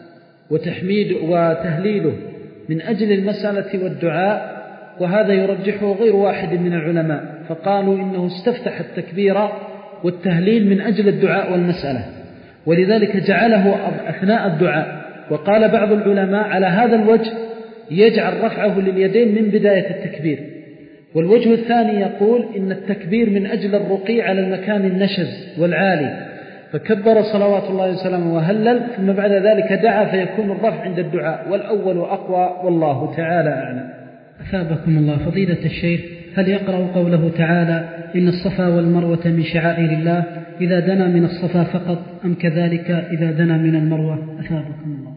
وتحميد وتهليله من أجل المسألة والدعاء؟ وهذا يرجحه غير واحد من العلماء، فقالوا إنه استفتح التكبير والتهليل من أجل الدعاء والمسألة، ولذلك جعله أثناء الدعاء. وقال بعض العلماء على هذا الوجه يجعل رفعه لليدين من بداية التكبير. والوجه الثاني يقول إن التكبير من أجل الرقي على المكان النشز والعالي، فكبر صلوات الله وسلامه وهلل، ثم بعد ذلك دعا فيكون الرفع عند الدعاء، والأول أقوى، والله تعالى أعلم. أثابكم الله فضيلة الشيخ، هل يقرأ قوله تعالى: إن الصفا والمروة من شعائر الله، إذا دنا من الصفا فقط، أم كذلك إذا دنا من المروة؟ أثابكم الله.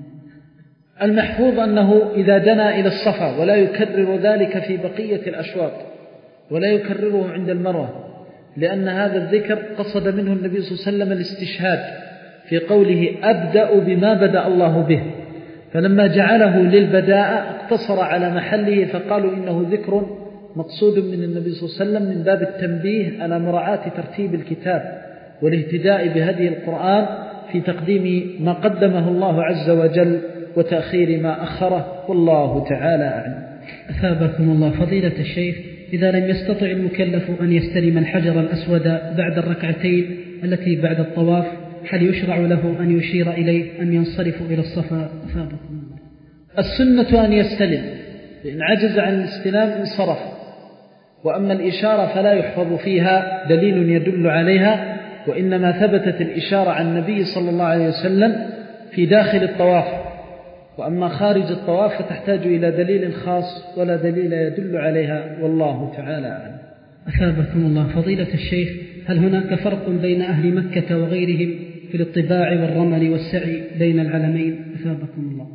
المحفوظ أنه إذا دنا إلى الصفا، ولا يكرر ذلك في بقية الأشواط، ولا يكرره عند المروة، لأن هذا الذكر قصد منه النبي صلى الله عليه وسلم الاستشهاد في قوله: أبدأ بما بدأ الله به، فلما جعله للبداء اقتصر على محله، فقالوا إنه ذكر مقصود من النبي صلى الله عليه وسلم من باب التنبيه على مراعاة ترتيب الكتاب والاهتداء بهدي القرآن في تقديم ما قدمه الله عز وجل وتأخير ما أخره، والله تعالى أعلم. أثابكم الله فضيلة الشيخ، إذا لم يستطع المكلف أن يستلم الحجر الأسود بعد الركعتين التي بعد الطواف، هل يشرع له أن يشير إليه أم ينصرف إلى الصفا؟ أثابكم الله. السنة أن يستلم، إن عجز عن الاستلام انصرف، وأما الإشارة فلا يحفظ فيها دليل يدل عليها، وإنما ثبتت الإشارة عن النبي صلى الله عليه وسلم في داخل الطواف، وأما خارج الطواف فتحتاج إلى دليل خاص ولا دليل يدل عليها، والله تعالى أعلم. أثابكم الله فضيلة الشيخ، هل هناك فرق بين أهل مكة وغيرهم في الاطباع والرمل والسعي بين العلمين؟ أثابكم الله.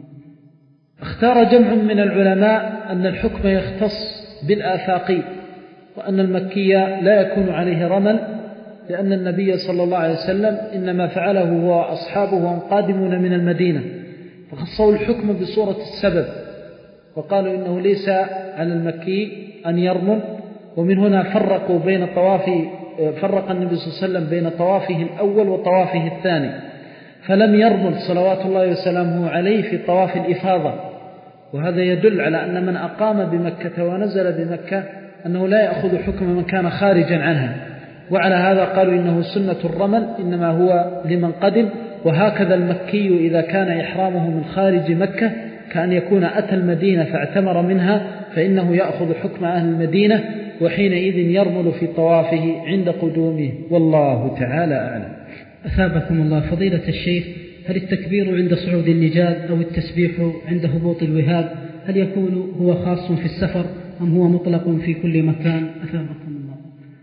اختار جمع من العلماء أن الحكم يختص بالآفاقي، وأن المكي لا يكون عليه رمل، لأن النبي صلى الله عليه وسلم إنما فعله هو وأصحابه وهم قادمون من المدينة، فخصوا الحكم بصورة السبب، وقالوا إنه ليس على المكي أن يرمل. ومن هنا فرقوا بين طواف فرق النبي صلى الله عليه وسلم بين طوافه الأول وطوافه الثاني، فلم يرمل صلوات الله وسلامه عليه في طواف الإفاضة، وهذا يدل على أن من أقام بمكة ونزل بمكة أنه لا يأخذ حكم من كان خارجا عنها. وعلى هذا قالوا إنه سنة الرمل إنما هو لمن قدم، وهكذا المكي إذا كان إحرامه من خارج مكة كأن يكون أتى المدينة فاعتمر منها، فإنه يأخذ حكم أهل المدينة، وحينئذ يرمل في طوافه عند قدومه، والله تعالى أعلم. أثابكم الله فضيلة الشيخ، هل التكبير عند صعود النجاد أو التسبيح عند هبوط الوهاد هل يكون هو خاص في السفر أم هو مطلق في كل مكان؟ أثابكم الله.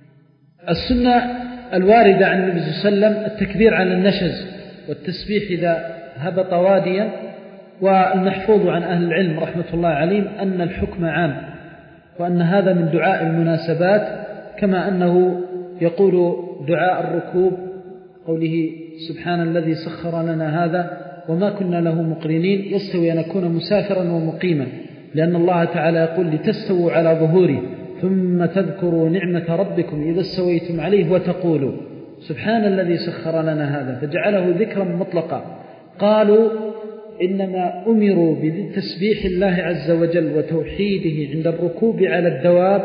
السنة الواردة عن النبي صلى الله عليه وسلم التكبير على النشز والتسبيح إذا هبط واديا، والمحفوظ عن أهل العلم رحمة الله عليهم أن الحكم عام، وأن هذا من دعاء المناسبات، كما أنه يقول دعاء الركوب قوله سبحان الذي سخر لنا هذا وما كنا له مقرنين، يستوي أن أكون مسافرا ومقيما، لأن الله تعالى يقول لتستووا على ظهوره ثم تذكروا نعمة ربكم إذا استويتم عليه وتقولوا سبحان الذي سخر لنا هذا، فجعله ذكرا مطلقا. قالوا إنما أمروا بتسبيح الله عز وجل وتوحيده عند الركوب على الدواب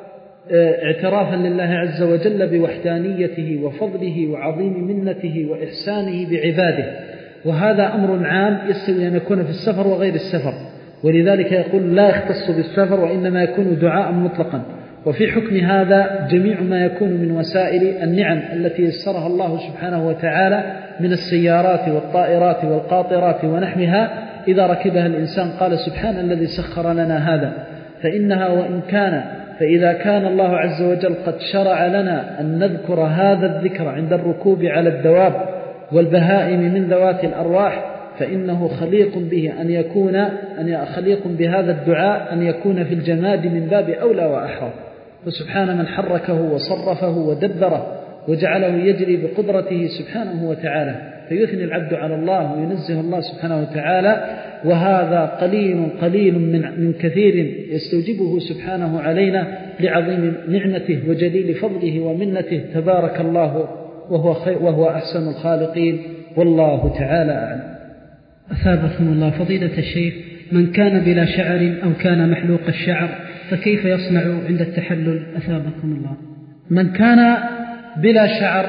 اعترافا لله عز وجل بوحدانيته وفضله وعظيم منته وإحسانه بعباده، وهذا أمر عام يستوي أن يكون في السفر وغير السفر، ولذلك يقول لا يختص بالسفر وإنما يكون دعاء مطلقا. وفي حكم هذا جميع ما يكون من وسائل النعم التي يسرها الله سبحانه وتعالى من السيارات والطائرات والقاطرات ونحوها، إذا ركبها الإنسان قال سبحان الذي سخر لنا هذا، فإنها وإن كان فإذا كان الله عز وجل قد شرع لنا أن نذكر هذا الذكر عند الركوب على الدواب والبهائم من ذوات الأرواح، فإنه خليق به أن يكون أن خليق بهذا الدعاء أن يكون في الجماد من باب أولى وأحرى. فسبحان من حركه وصرفه ودبره وجعله يجري بقدرته سبحانه وتعالى، فيثني العبد على الله وينزه الله سبحانه وتعالى، وهذا قليل قليل من من كثير يستوجبه سبحانه علينا لعظيم نعمته وجليل فضله ومنته، تبارك الله وهو خير وهو أحسن الخالقين، والله تعالى أعلم. أثابكم الله فضيلة الشيخ، من كان بلا شعر أو كان محلوق الشعر فكيف يصنع عند التحلل؟ أثابكم الله. من كان بلا شعر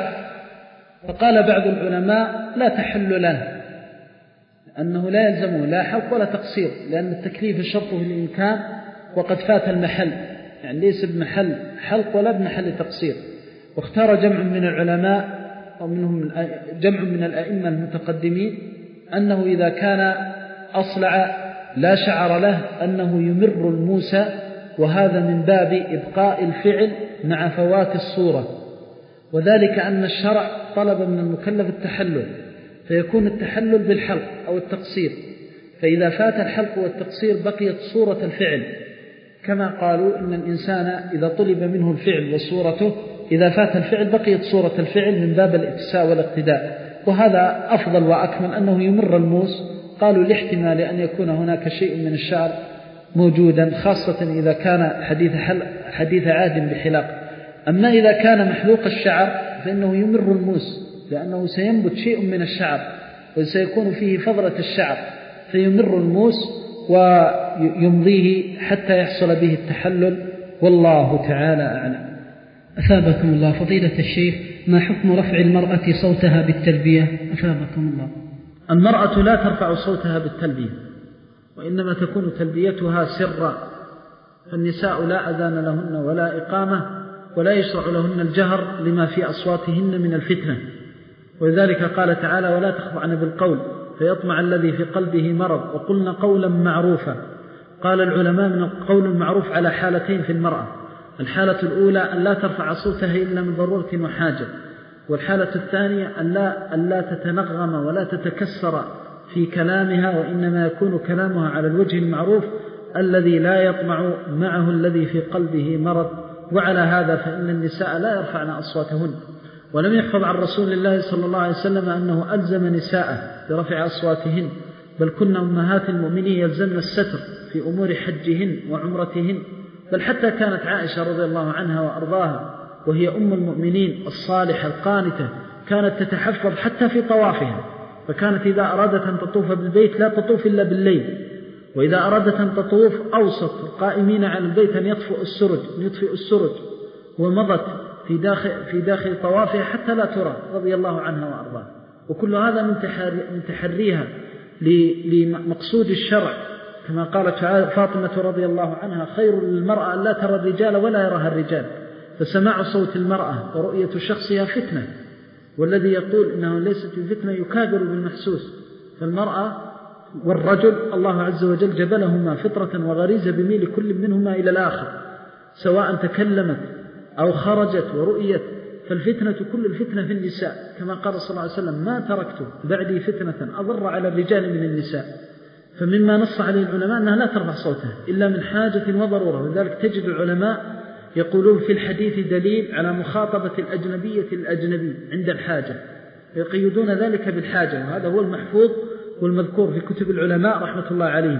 فقال بعض العلماء لا تحل له، لأنه لا يلزمه لا حلق ولا تقصير، لأن التكليف الشرط في الإمكان وقد فات المحل، يعني ليس بمحل حلق ولا بمحل تقصير. واختار جمع من العلماء ومنهم جمع من الأئمة المتقدمين أنه إذا كان أصلع لا شعر له أنه يمر الموسى، وهذا من باب إبقاء الفعل مع فوات الصورة، وذلك أن الشرع طلب من المكلف التحلل، فيكون التحلل بالحلق أو التقصير، فإذا فات الحلق والتقصير بقيت صورة الفعل، كما قالوا إن الإنسان إذا طلب منه الفعل وصورته إذا فات الفعل بقيت صورة الفعل من باب الاتساء والاقتداء، وهذا أفضل وأكمل أنه يمر الموس. قالوا لاحتمال أن يكون هناك شيء من الشعر موجودا، خاصة إذا كان حديث, حديث عهد بحلاق. أما إذا كان محلوق الشعر فإنه يمر الموس، لأنه سينبت شيء من الشعر وسيكون فيه فضلة الشعر، فيمر الموس ويمضيه حتى يحصل به التحلل، والله تعالى أعلم. أثابكم الله فضيلة الشيخ، ما حكم رفع المرأة صوتها بالتلبية؟ أثابكم الله. المرأة لا ترفع صوتها بالتلبية، وإنما تكون تلبيتها سرا، فالنساء لا أذان لهن ولا إقامة، ولا يشرع لهن الجهر لما في أصواتهن من الفتنة، ولذلك قال تعالى ولا تخضعن بالقول فيطمع الذي في قلبه مرض وقلن قولا معروفا. قال العلماء من القول المعروف على حالتين في المرأة، الحالة الأولى أن لا ترفع صوتها إلا من ضرورة وحاجة، والحالة الثانية أن لا, أن لا تتنغم ولا تتكسر في كلامها، وإنما يكون كلامها على الوجه المعروف الذي لا يطمع معه الذي في قلبه مرض. وعلى هذا فإن النساء لا يرفعن أصواتهن، ولم يحفظ عن رسول الله صلى الله عليه وسلم أنه ألزم نساءه برفع أصواتهن، بل كن أمهات المؤمنين يلزمن الستر في أمور حجهن وعمرتهن، بل حتى كانت عائشة رضي الله عنها وأرضاها وهي أم المؤمنين الصالحة القانتة كانت تتحفظ حتى في طوافها، فكانت إذا أرادت أن تطوف بالبيت لا تطوف إلا بالليل، وإذا أرادت أن تطوف أوسط القائمين على البيت أن يطفئ السرج يطفئ السرج ومضت في داخل, في داخل طوافها حتى لا ترى رضي الله عنها وأرضاها. وكل هذا من تحريها لمقصود الشرع، كما قالت فاطمة رضي الله عنها خير للمرأة أن لا ترى الرجال ولا يراها الرجال، فسماع صوت المرأة ورؤية شخصها فتنة، والذي يقول إنه ليست فتنة يكابر بالمحسوس. فالمرأة والرجل الله عز وجل جبلهما فطرة وغريزة بميل كل منهما إلى الآخر، سواء تكلمت أو خرجت ورؤيت. فالفتنة كل الفتنة في النساء، كما قال صلى الله عليه وسلم: ما تركت بعدي فتنة أضر على الرجال من النساء. فمما نص عليه العلماء أنها لا ترفع صوتها إلا من حاجة وضرورة، ولذلك تجد العلماء يقولون في الحديث دليل على مخاطبة الأجنبية الأجنبي عند الحاجة، يقيدون ذلك بالحاجة، وهذا هو المحفوظ والمذكور في كتب العلماء رحمة الله عليهم.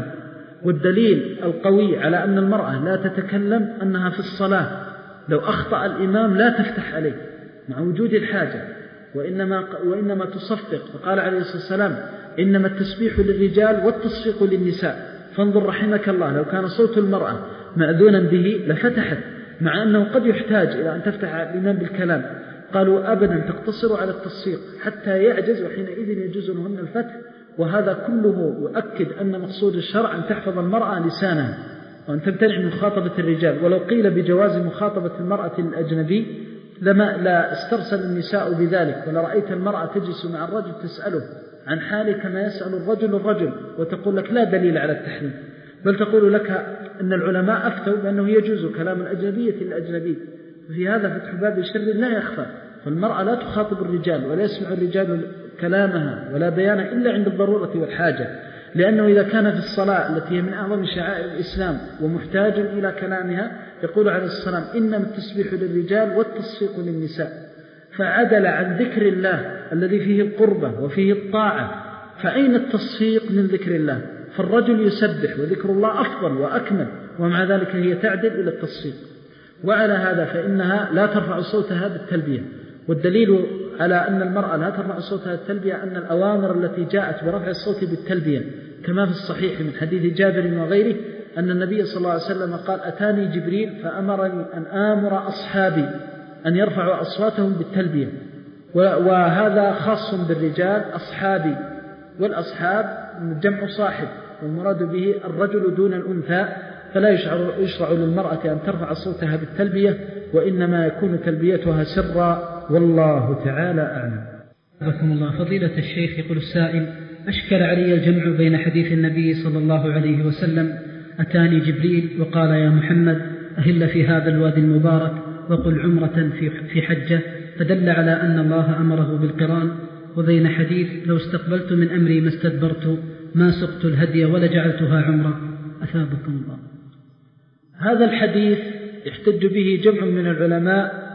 والدليل القوي على أن المرأة لا تتكلم أنها في الصلاة لو أخطأ الإمام لا تفتح عليه مع وجود الحاجة، وإنما, وإنما تصفق. فقال عليه الصلاة والسلام: إنما التسبيح للرجال والتصفيق للنساء. فانظر رحمك الله، لو كان صوت المرأة مأذونا به لفتحت، مع أنه قد يحتاج إلى أن تفتح الإمام بالكلام. قالوا: أبدا، تقتصر على التصفيق حتى يعجز، وحينئذ يجوز لهن الفتح. وهذا كله يؤكد أن مقصود الشرع أن تحفظ المرأة لسانها وأن تمتنع من مخاطبة الرجال. ولو قيل بجواز مخاطبة المرأة الأجنبي لما لا استرسل النساء بذلك، ولرأيت المرأة تجلس مع الرجل تسأله عن حاله كما يسأل الرجل الرجل، وتقول لك لا دليل على التحريم، بل تقول لك أن العلماء أفتوا بأنه يجوز كلام الأجنبية الأجنبي. في هذا فتح باب الشر لا يخفى. فالمرأة لا تخاطب الرجال ولا يسمع الرجال كلامها ولا بيانه إلا عند الضرورة والحاجة، لأنه إذا كان في الصلاة التي هي من أعظم شعائر الإسلام ومحتاج إلى كلامها، يقول عليه الصلاة والسلام: إنما التسبيح للرجال والتصفيق للنساء. فعدل عن ذكر الله الذي فيه القربة وفيه الطاعة، فأين التصفيق من ذكر الله؟ فالرجل يسبح وذكر الله أفضل وأكمل، ومع ذلك هي تعدل إلى التصفيق. وعلى هذا فإنها لا ترفع صوتها بالتلبية. والدليل على أن المرأة لا ترفع صوتها بالتلبية أن الأوامر التي جاءت برفع الصوت بالتلبية كما في الصحيح من حديث جابر وغيره أن النبي صلى الله عليه وسلم قال: أتاني جبريل فأمرني أن آمر أصحابي أن يرفعوا أصواتهم بالتلبية. وهذا خاص بالرجال أصحابي، والأصحاب جمع صاحب، والمراد به الرجل دون الأنثى، فلا يشرع للمرأة أن ترفع صوتها بالتلبية، وإنما يكون تلبيتها سرا، والله تعالى أعلم. رحمه الله. فضيلة الشيخ، يقول السائل: أشكل علي الجمع بين حديث النبي صلى الله عليه وسلم: أتاني جبريل وقال يا محمد أهل في هذا الوادي المبارك وقل عمرة في حجة، فدل على أن الله أمره بالقران، وبين حديث لو استقبلت من أمري ما استدبرت ما سقت الهدي ولجعلتها عمرة، أثابكم الله. هذا الحديث يحتج به جمع من العلماء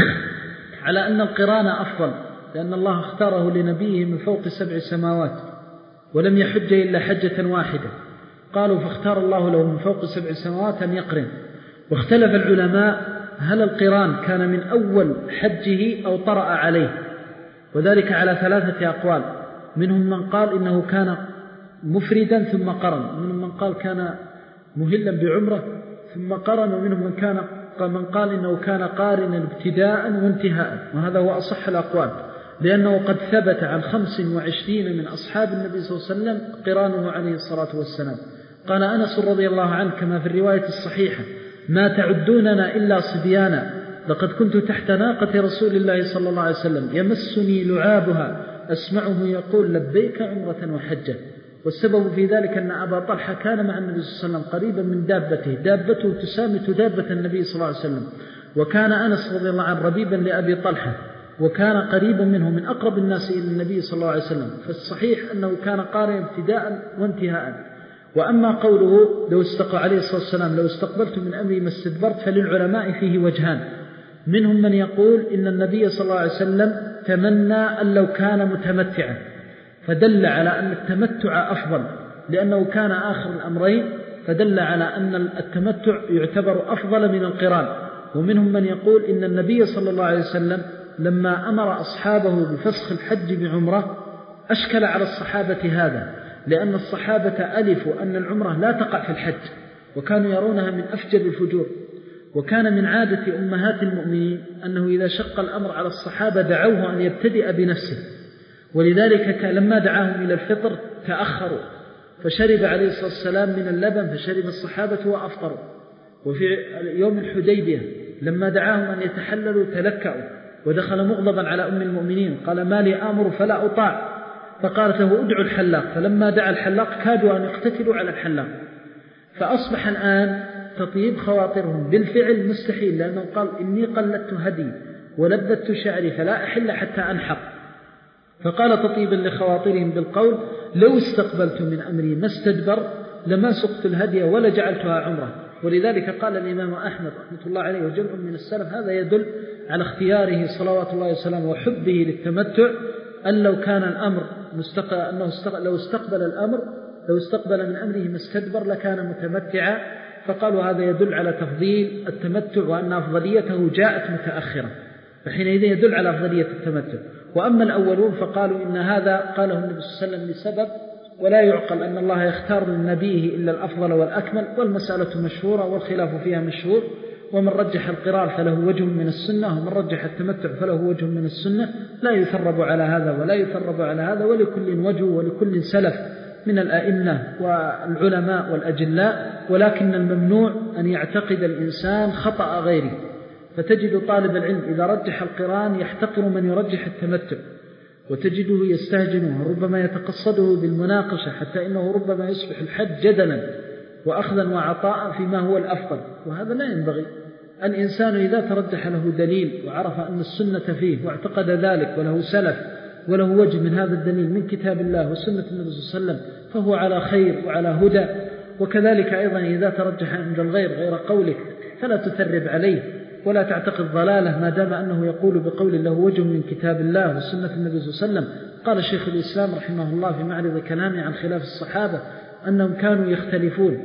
على أن القران أفضل، لأن الله اختاره لنبيه من فوق سبع سماوات ولم يحج إلا حجة واحدة. قالوا فاختار الله له من فوق سبع سماوات أن يقرن. واختلف العلماء هل القران كان من أول حجه أو طرأ عليه، وذلك على ثلاثة أقوال. منهم من قال إنه كان مفردا ثم قرن، ومنهم من قال كان مهلا بعمرة ثم قرن، ومنهم من كان من قال إنه كان قارنا ابتداء وانتهاء، وهذا هو أصح الأقوال، لأنه قد ثبت عن خمس وعشرين من أصحاب النبي صلى الله عليه وسلم قرانه عليه الصلاة والسلام. قال أنس رضي الله عنه كما في الرواية الصحيحة: ما تعدوننا إلا صبيانا، لقد كنت تحت ناقة رسول الله صلى الله عليه وسلم يمسني لعابها أسمعه يقول لبيك عمرة وحجة. والسبب في ذلك أن أبا طلحة كان مع النبي صلى الله عليه وسلم قريبا من دابته، دابته تسامت دابة النبي صلى الله عليه وسلم، وكان أنس رضي الله عنه ربيبا لأبي طلحة، وكان قريبا منه من أقرب الناس إلى النبي صلى الله عليه وسلم. فالصحيح أنه كان قارئا ابتداء وانتهاء. وأما قوله لو استقى عليه الصلاة والسلام لو استقبلت من أمري ما استدبرت، فللعلماء فيه وجهان. منهم من يقول إن النبي صلى الله عليه وسلم تمنى أن لو كان متمتعا، فدل على أن التمتع أفضل لأنه كان آخر الأمرين، فدل على أن التمتع يعتبر أفضل من القران. ومنهم من يقول إن النبي صلى الله عليه وسلم لما أمر أصحابه بفسخ الحج بعمرة أشكل على الصحابة هذا، لأن الصحابة ألفوا أن العمرة لا تقع في الحج، وكانوا يرونها من أفجر الفجور. وكان من عادة أمهات المؤمنين أنه إذا شق الأمر على الصحابة دعوه أن يبتدئ بنفسه، ولذلك لما دعاهم إلى الفطر تأخروا، فشرب عليه الصلاة والسلام من اللبن فشرب الصحابة وأفطروا. وفي يوم الحديبية لما دعاهم أن يتحللوا تلكأوا، ودخل مغضبا على أم المؤمنين قال ما لي آمر فلا أطاع، فقالت له ادعو الحلاق، فلما دعا الحلاق كادوا أن يقتتلوا على الحلاق. فأصبح الآن تطيب خواطرهم بالفعل مستحيل، لأنه قال إني قلدت هدي ولبدت شعري فلا أحل حتى أنحق. فقال تطيبا لخواطرهم بالقول لو استقبلت من أمري ما استدبر لما سقت الهدي ولا جعلتها عمره. ولذلك قال الإمام أحمد رحمة الله عليه وجمع من السلف هذا يدل على اختياره صلوات الله وسلامه وحبه للتمتع، أن لو كان الأمر مستقبل أنه استقبل لو استقبل الأمر لو استقبل من أمره ما استدبر لكان متمتعا. فقالوا هذا يدل على تفضيل التمتع وأن أفضليته جاءت متأخرة، فحينئذ يدل على أفضلية التمتع. وأما الأولون فقالوا إن هذا قاله النبي صلى الله عليه وسلم لسبب، ولا يعقل أن الله يختار من نبيه إلا الأفضل والأكمل، والمسألة مشهورة والخلاف فيها مشهور، ومن رجح القرار فله وجه من السنة، ومن رجح التمتع فله وجه من السنة، لا يثرب على هذا ولا يثرب على هذا، ولكل وجه ولكل سلف من الأئمة والعلماء والأجلاء. ولكن الممنوع أن يعتقد الإنسان خطأ غيره، فتجد طالب العلم إذا رجح القران يحتقر من يرجح التمتع، وتجده يستهجنه ربما يتقصده بالمناقشة، حتى إنه ربما يصبح الحد جدلا وأخذا وعطاء فيما هو الأفضل، وهذا لا ينبغي. الإنسان إذا ترجح له دليل وعرف أن السنة فيه واعتقد ذلك وله سلف وله وجه من هذا الدليل من كتاب الله وسنة النبي صلى الله عليه وسلم فهو على خير وعلى هدى. وكذلك أيضا إذا ترجح عند الغير غير قولك فلا تثرب عليه ولا تعتقد ضلاله ما دام أنه يقول بقول له وجه من كتاب الله وسنة النبي صلى الله عليه وسلم. قال شيخ الإسلام رحمه الله في معرض كلامه عن خلاف الصحابة أنهم كانوا يختلفون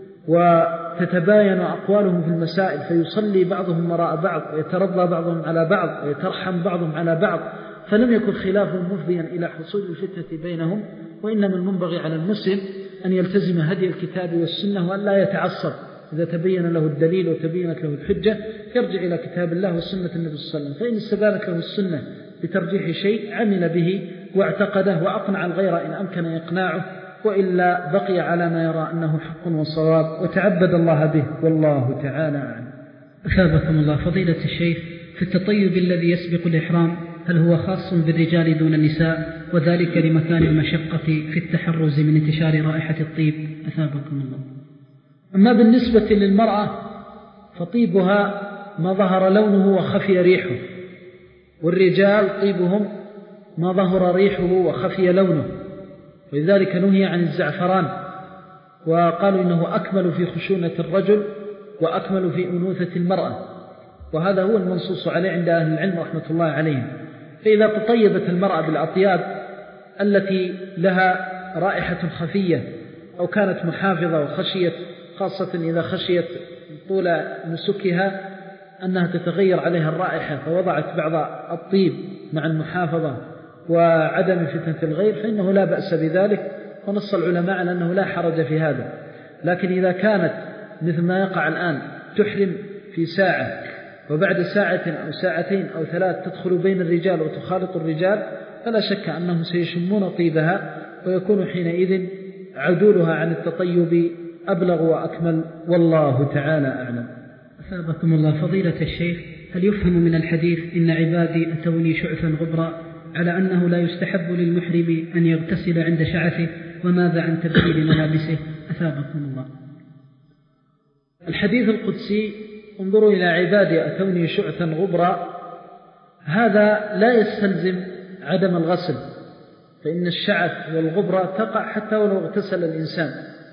وتتباين أقوالهم في المسائل، فيصلي بعضهم وراء بعض ويترضى بعضهم على بعض ويترحم بعضهم على بعض، فلم يكن خلافهم مفضيا إلى حصول الفتنة بينهم. وإنما المنبغي على المسلم أن يلتزم هدي الكتاب والسنة وأن لا يتعصب، إذا تبين له الدليل وتبينت له الحجة يرجع إلى كتاب الله وسنة النبي صلى الله عليه وسلم. فإن استبانت له السنة بترجيح شيء عمل به واعتقده وأقنع الغير إن أمكن إقناعه، وإلا بقي على ما يرى أنه حق وصواب وتعبد الله به، والله تعالى أعلم. أثابكم الله فضيلة الشيخ، في التطيب الذي يسبق الإحرام هل هو خاص بالرجال دون النساء، وذلك لمكان المشقة في التحرز من انتشار رائحة الطيب؟ أثابكم الله. أما بالنسبة للمرأة فطيبها ما ظهر لونه وخفي ريحه، والرجال طيبهم ما ظهر ريحه وخفي لونه، ولذلك نهي عن الزعفران، وقالوا إنه أكمل في خشونة الرجل وأكمل في أنوثة المرأة، وهذا هو المنصوص عليه عند أهل العلم رحمة الله عليهم. فإذا تطيبت المرأة بالأطياب التي لها رائحة خفية أو كانت محافظة وخشيت، خاصة إذا خشيت طول نسكها أنها تتغير عليها الرائحة فوضعت بعض الطيب مع المحافظة وعدم فتنة الغير، فإنه لا بأس بذلك، ونص العلماء على أنه لا حرج في هذا. لكن إذا كانت مثل ما يقع الآن تحرم في ساعة وبعد ساعة أو ساعتين أو ثلاث تدخل بين الرجال وتخالط الرجال، فلا شك أنهم سيشمون طيبها، ويكون حينئذ عدولها عن التطيب أبلغ وأكمل، والله تعالى أعلم. أثابكم الله فضيلة الشيخ، هل يفهم من الحديث إن عبادي أتوني شعثا غبرا على أنه لا يستحب للمحرم أن يغتسل عند شعثه؟ وماذا عن تبديل ملابسه؟ أثابكم الله. الحديث القدسي انظروا إلى عبادي أتوني شعثا غبرا، هذا لا يستلزم عدم الغسل، فإن الشعث والغبرة تقع حتى ولو اغتسل الإنسان.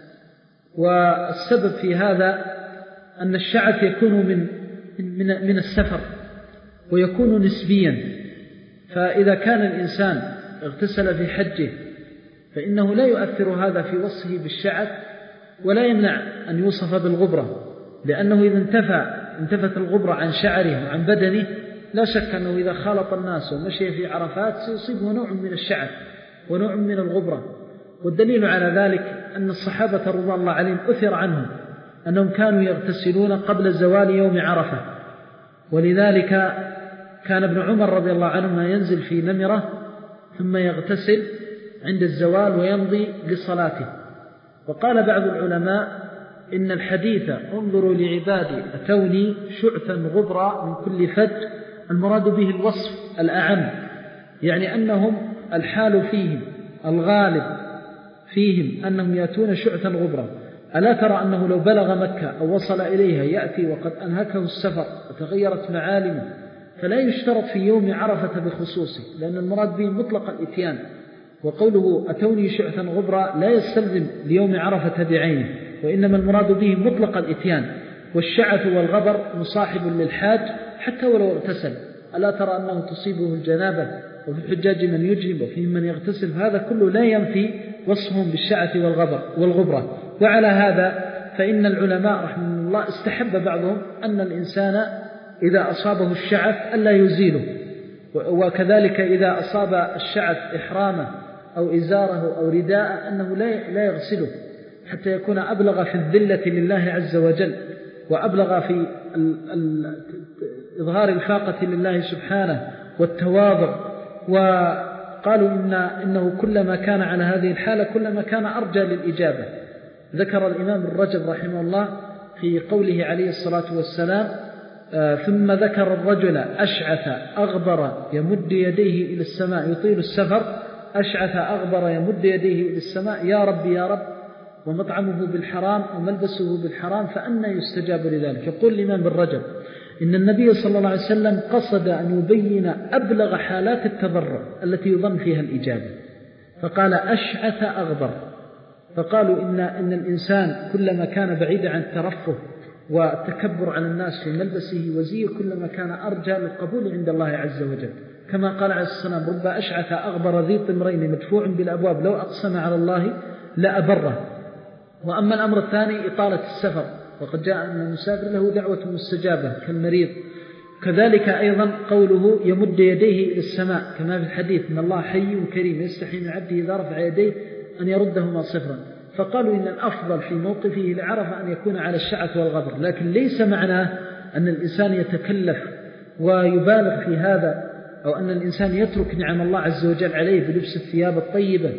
والسبب في هذا أن الشعث يكون من من من السفر ويكون نسبيا، فإذا كان الإنسان اغتسل في حجه فإنه لا يؤثر هذا في وصفه بالشعث، ولا يمنع أن يوصف بالغبرة، لأنه إذا انتفى انتفت الغبرة عن شعره وعن بدنه لا شك أنه إذا خالط الناس ومشي في عرفات سيصيبه نوع من الشعث ونوع من الغبرة. والدليل على ذلك أن الصحابة رضوان الله عليهم أثر عنهم أنهم كانوا يغتسلون قبل زوال يوم عرفة، ولذلك كان ابن عمر رضي الله عنهما ينزل في نمرة ثم يغتسل عند الزوال ويمضي لصلاته. وقال بعض العلماء إن الحديث انظروا لعبادي أتوني شعثا غبرا من كل فج المراد به الوصف الأعم، يعني أنهم الحال فيهم الغالب فيهم أنهم يأتون شعثا غبرا. ألا ترى أنه لو بلغ مكة أو وصل إليها يأتي وقد أنهكه السفر وتغيرت معالمه، فلا يشترط في يوم عرفة بخصوصه، لأن المراد به مطلق الإتيان. وقوله أتوني شعثا غبرا لا يستلزم ليوم عرفة بعينه، وإنما المراد به مطلق الإتيان. والشعث والغبر مصاحب للحاج حتى ولو اغتسل. ألا ترى أنه تصيبه الجنابة وفي الحجاج من يجنب وفيهم من يغتسل، هذا كله لا ينفي وصفهم بالشعث والغبر والغبرة. وعلى هذا فإن العلماء رحمه الله استحب بعضهم أن الإنسان إذا أصابه الشعث ألا يزيله، وكذلك إذا أصاب الشعث إحرامه أو إزاره أو رداءه أنه لا يغسله حتى يكون أبلغ في الذلة لله عز وجل، وأبلغ في إظهار الفاقة لله سبحانه والتواضع. وقالوا إن إنه كلما كان على هذه الحالة كلما كان أرجى للإجابة. ذكر الإمام الرجب رحمه الله في قوله عليه الصلاة والسلام: ثم ذكر الرجل أشعث أغبر يمد يديه إلى السماء يطيل السفر، أشعث أغبر يمد يديه إلى السماء يا رب يا رب، ومطعمه بالحرام وملبسه بالحرام فأنا يستجاب لذلك. يقول الإمام بالرجب إن النبي صلى الله عليه وسلم قصد أن يبين أبلغ حالات التضرع التي يظن فيها الإجابة، فقال أشعث أغبر. فقالوا إن, إن الإنسان كلما كان بعيدا عن الترفه والتكبر على الناس في ملبسه وزيه كلما كان أرجى للقبول عند الله عز وجل، كما قال عليه السلام: رب أشعث أغبر ذي طمرين مدفوع بالأبواب لو أقسم على الله لأبره. وأما الأمر الثاني إطالة السفر، وقد جاء أن المسافر له دعوة مستجابة كالمريض. كذلك أيضا قوله يمد يديه إلى السماء كما في الحديث: إن الله حي كريم يستحي من عبده إذا رفع يديه أن يردهما صفرا. فقالوا إن الأفضل في موقفه لعرفة أن يكون على الشعث والغبر، لكن ليس معناه أن الإنسان يتكلف ويبالغ في هذا، أو أن الإنسان يترك نعم الله عز وجل عليه بلبس الثياب الطيبة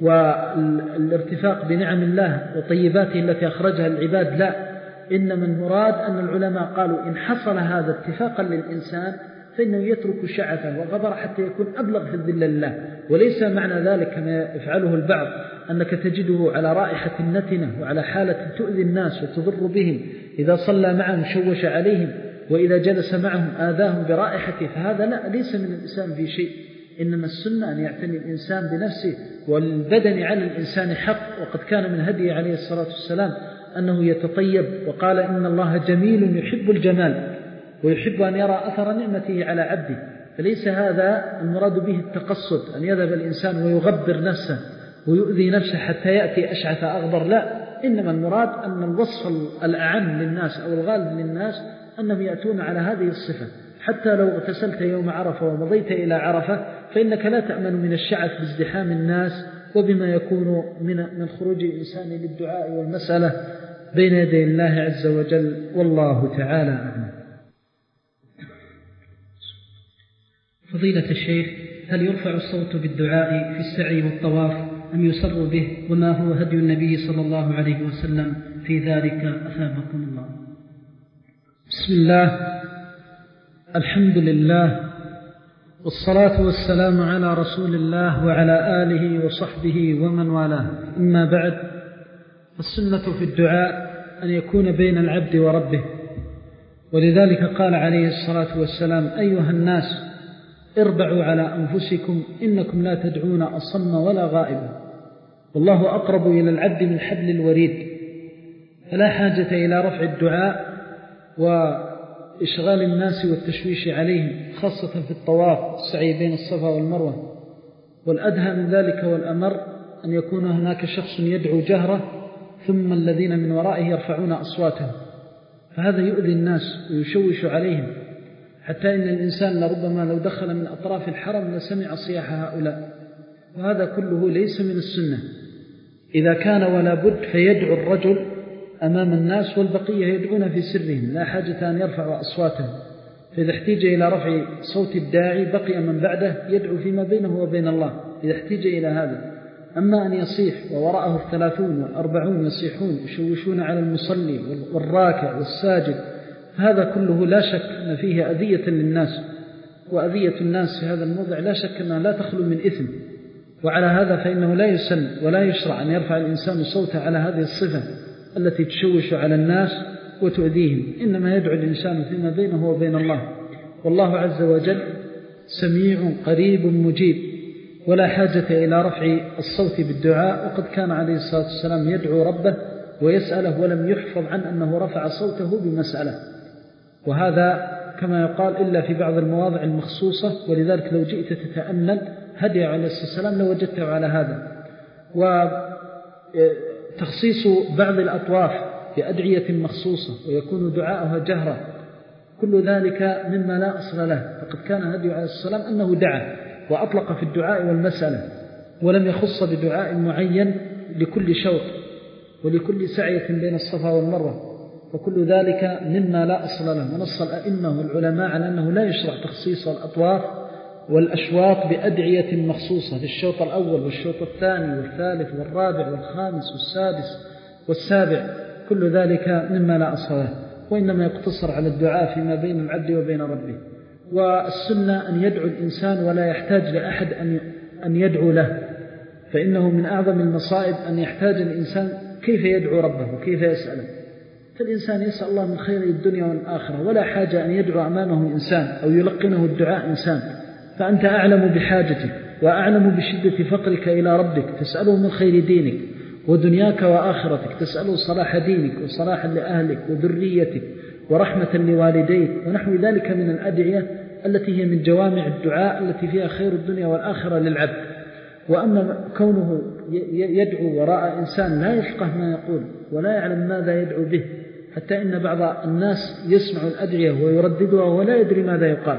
والارتفاق بنعم الله وطيباته التي أخرجها العباد. لا، إنما المراد أن العلماء قالوا إن حصل هذا اتفاقا للإنسان فإنه يترك شعثه وغبر حتى يكون أبلغ في الذل لله. وليس معنى ذلك كما يفعله البعض أنك تجده على رائحة نتنة وعلى حالة تؤذي الناس وتضر بهم، إذا صلى معهم شوش عليهم، وإذا جلس معهم آذاهم برائحته، فهذا لا، ليس من الإنسان في شيء. إنما السنة أن يعتني الإنسان بنفسه، والبدن على الإنسان حق. وقد كان من هديه عليه الصلاة والسلام أنه يتطيب، وقال: إن الله جميل يحب الجمال ويحب أن يرى أثر نعمته على عبده. فليس هذا المراد به التقصد، أن يذهب الإنسان ويغبر نفسه ويؤذي نفسه حتى يأتي أشعث أغبر، لا، إنما المراد أن الوصف الأعم للناس أو الغالب للناس أنهم يأتون على هذه الصفة. حتى لو اغتسلت يوم عرفة ومضيت إلى عرفة فإنك لا تأمن من الشعث بازدحام الناس وبما يكون من من خروج الإنسان للدعاء والمسألة بين يدي الله عز وجل، والله تعالى أعلم. فضيلة الشيخ، هل يرفع الصوت بالدعاء في السعي والطواف أم يسر به؟ وما هو هدي النبي صلى الله عليه وسلم في ذلك؟ أثابكم الله. بسم الله، الحمد لله، والصلاة والسلام على رسول الله وعلى آله وصحبه ومن والاه. أما بعد، السنة في الدعاء أن يكون بين العبد وربه، ولذلك قال عليه الصلاة والسلام: أيها الناس اربعوا على أنفسكم إنكم لا تدعون أصم ولا غائبا، والله أقرب إلى العبد من حبل الوريد. فلا حاجة إلى رفع الدعاء وإشغال الناس والتشويش عليهم، خاصة في الطواف السعي بين الصفا والمروة. والأدهى من ذلك والأمر أن يكون هناك شخص يدعو جهرة ثم الذين من ورائه يرفعون أصواتهم، فهذا يؤذي الناس ويشوش عليهم، حتى إن الإنسان لربما لو دخل من أطراف الحرم لسمع صياح هؤلاء، وهذا كله ليس من السنة. إذا كان ولا بد فيدعو الرجل أمام الناس والبقية يدعون في سرهم، لا حاجة أن يرفعوا أصواتهم. فإذا احتاج إلى رفع صوت الداعي بقي من بعده يدعو فيما بينه وبين الله إذا احتاج إلى هذا. أما أن يصيح ووراءه الثلاثون والأربعون يصيحون يشوشون على المصلي والراكع والساجد، هذا كله لا شك أن فيه أذية للناس، وأذية الناس في هذا الموضع لا شك أنها لا تخلو من إثم، وعلى هذا فإنه لا يسن ولا يشرع أن يرفع الإنسان صوته على هذه الصفة التي تشوش على الناس وتؤذيهم، إنما يدعو الإنسان فيما بينه وبين الله، والله عز وجل سميع قريب مجيب، ولا حاجة إلى رفع الصوت بالدعاء. وقد كان عليه الصلاة والسلام يدعو ربه ويسأله ولم يحفظ عن أنه رفع صوته بمسألة، وهذا كما يقال إلا في بعض المواضع المخصوصة، ولذلك لو جئت تتأمل هدي عليه الصلاة والسلام لوجدته على هذا. وتخصيص بعض الأطواف بأدعية مخصوصة ويكون دعاءها جهرا، كل ذلك مما لا أصل له. فقد كان هدي عليه الصلاة والسلام أنه دعا وأطلق في الدعاء والمسألة، ولم يخص بدعاء معين لكل شوط ولكل سعية بين الصفا والمروة، فكل ذلك مما لا أصل له. ونص الأئمة والعلماء على أنه لا يشرع تخصيص الأطواف والأشواط بأدعية مخصوصة في الشوط الأول والشوط الثاني والثالث والرابع والخامس والسادس والسابع، كل ذلك مما لا أصل له، وإنما يقتصر على الدعاء فيما بين العبد وبين ربه. والسنة أن يدعو الإنسان ولا يحتاج لأحد أن يدعو له، فإنه من أعظم المصائب أن يحتاج الإنسان كيف يدعو ربه وكيف يسأله. فالإنسان يسأل الله من خير الدنيا والآخرة، ولا حاجة أن يدعو أمامه إنسان أو يلقنه الدعاء إنسان، فأنت أعلم بحاجتك وأعلم بشدة فقرك إلى ربك، تسأله من خير دينك ودنياك وآخرتك، تسأله صلاح دينك وصلاحا لأهلك وذريتك ورحمة لوالديك ونحو ذلك من الأدعية التي هي من جوامع الدعاء التي فيها خير الدنيا والآخرة للعبد. وأما كونه يدعو وراء إنسان لا يفقه ما يقول ولا يعلم ماذا يدعو به، حتى إن بعض الناس يسمع الأدعية ويرددها ولا يدري ماذا يقال.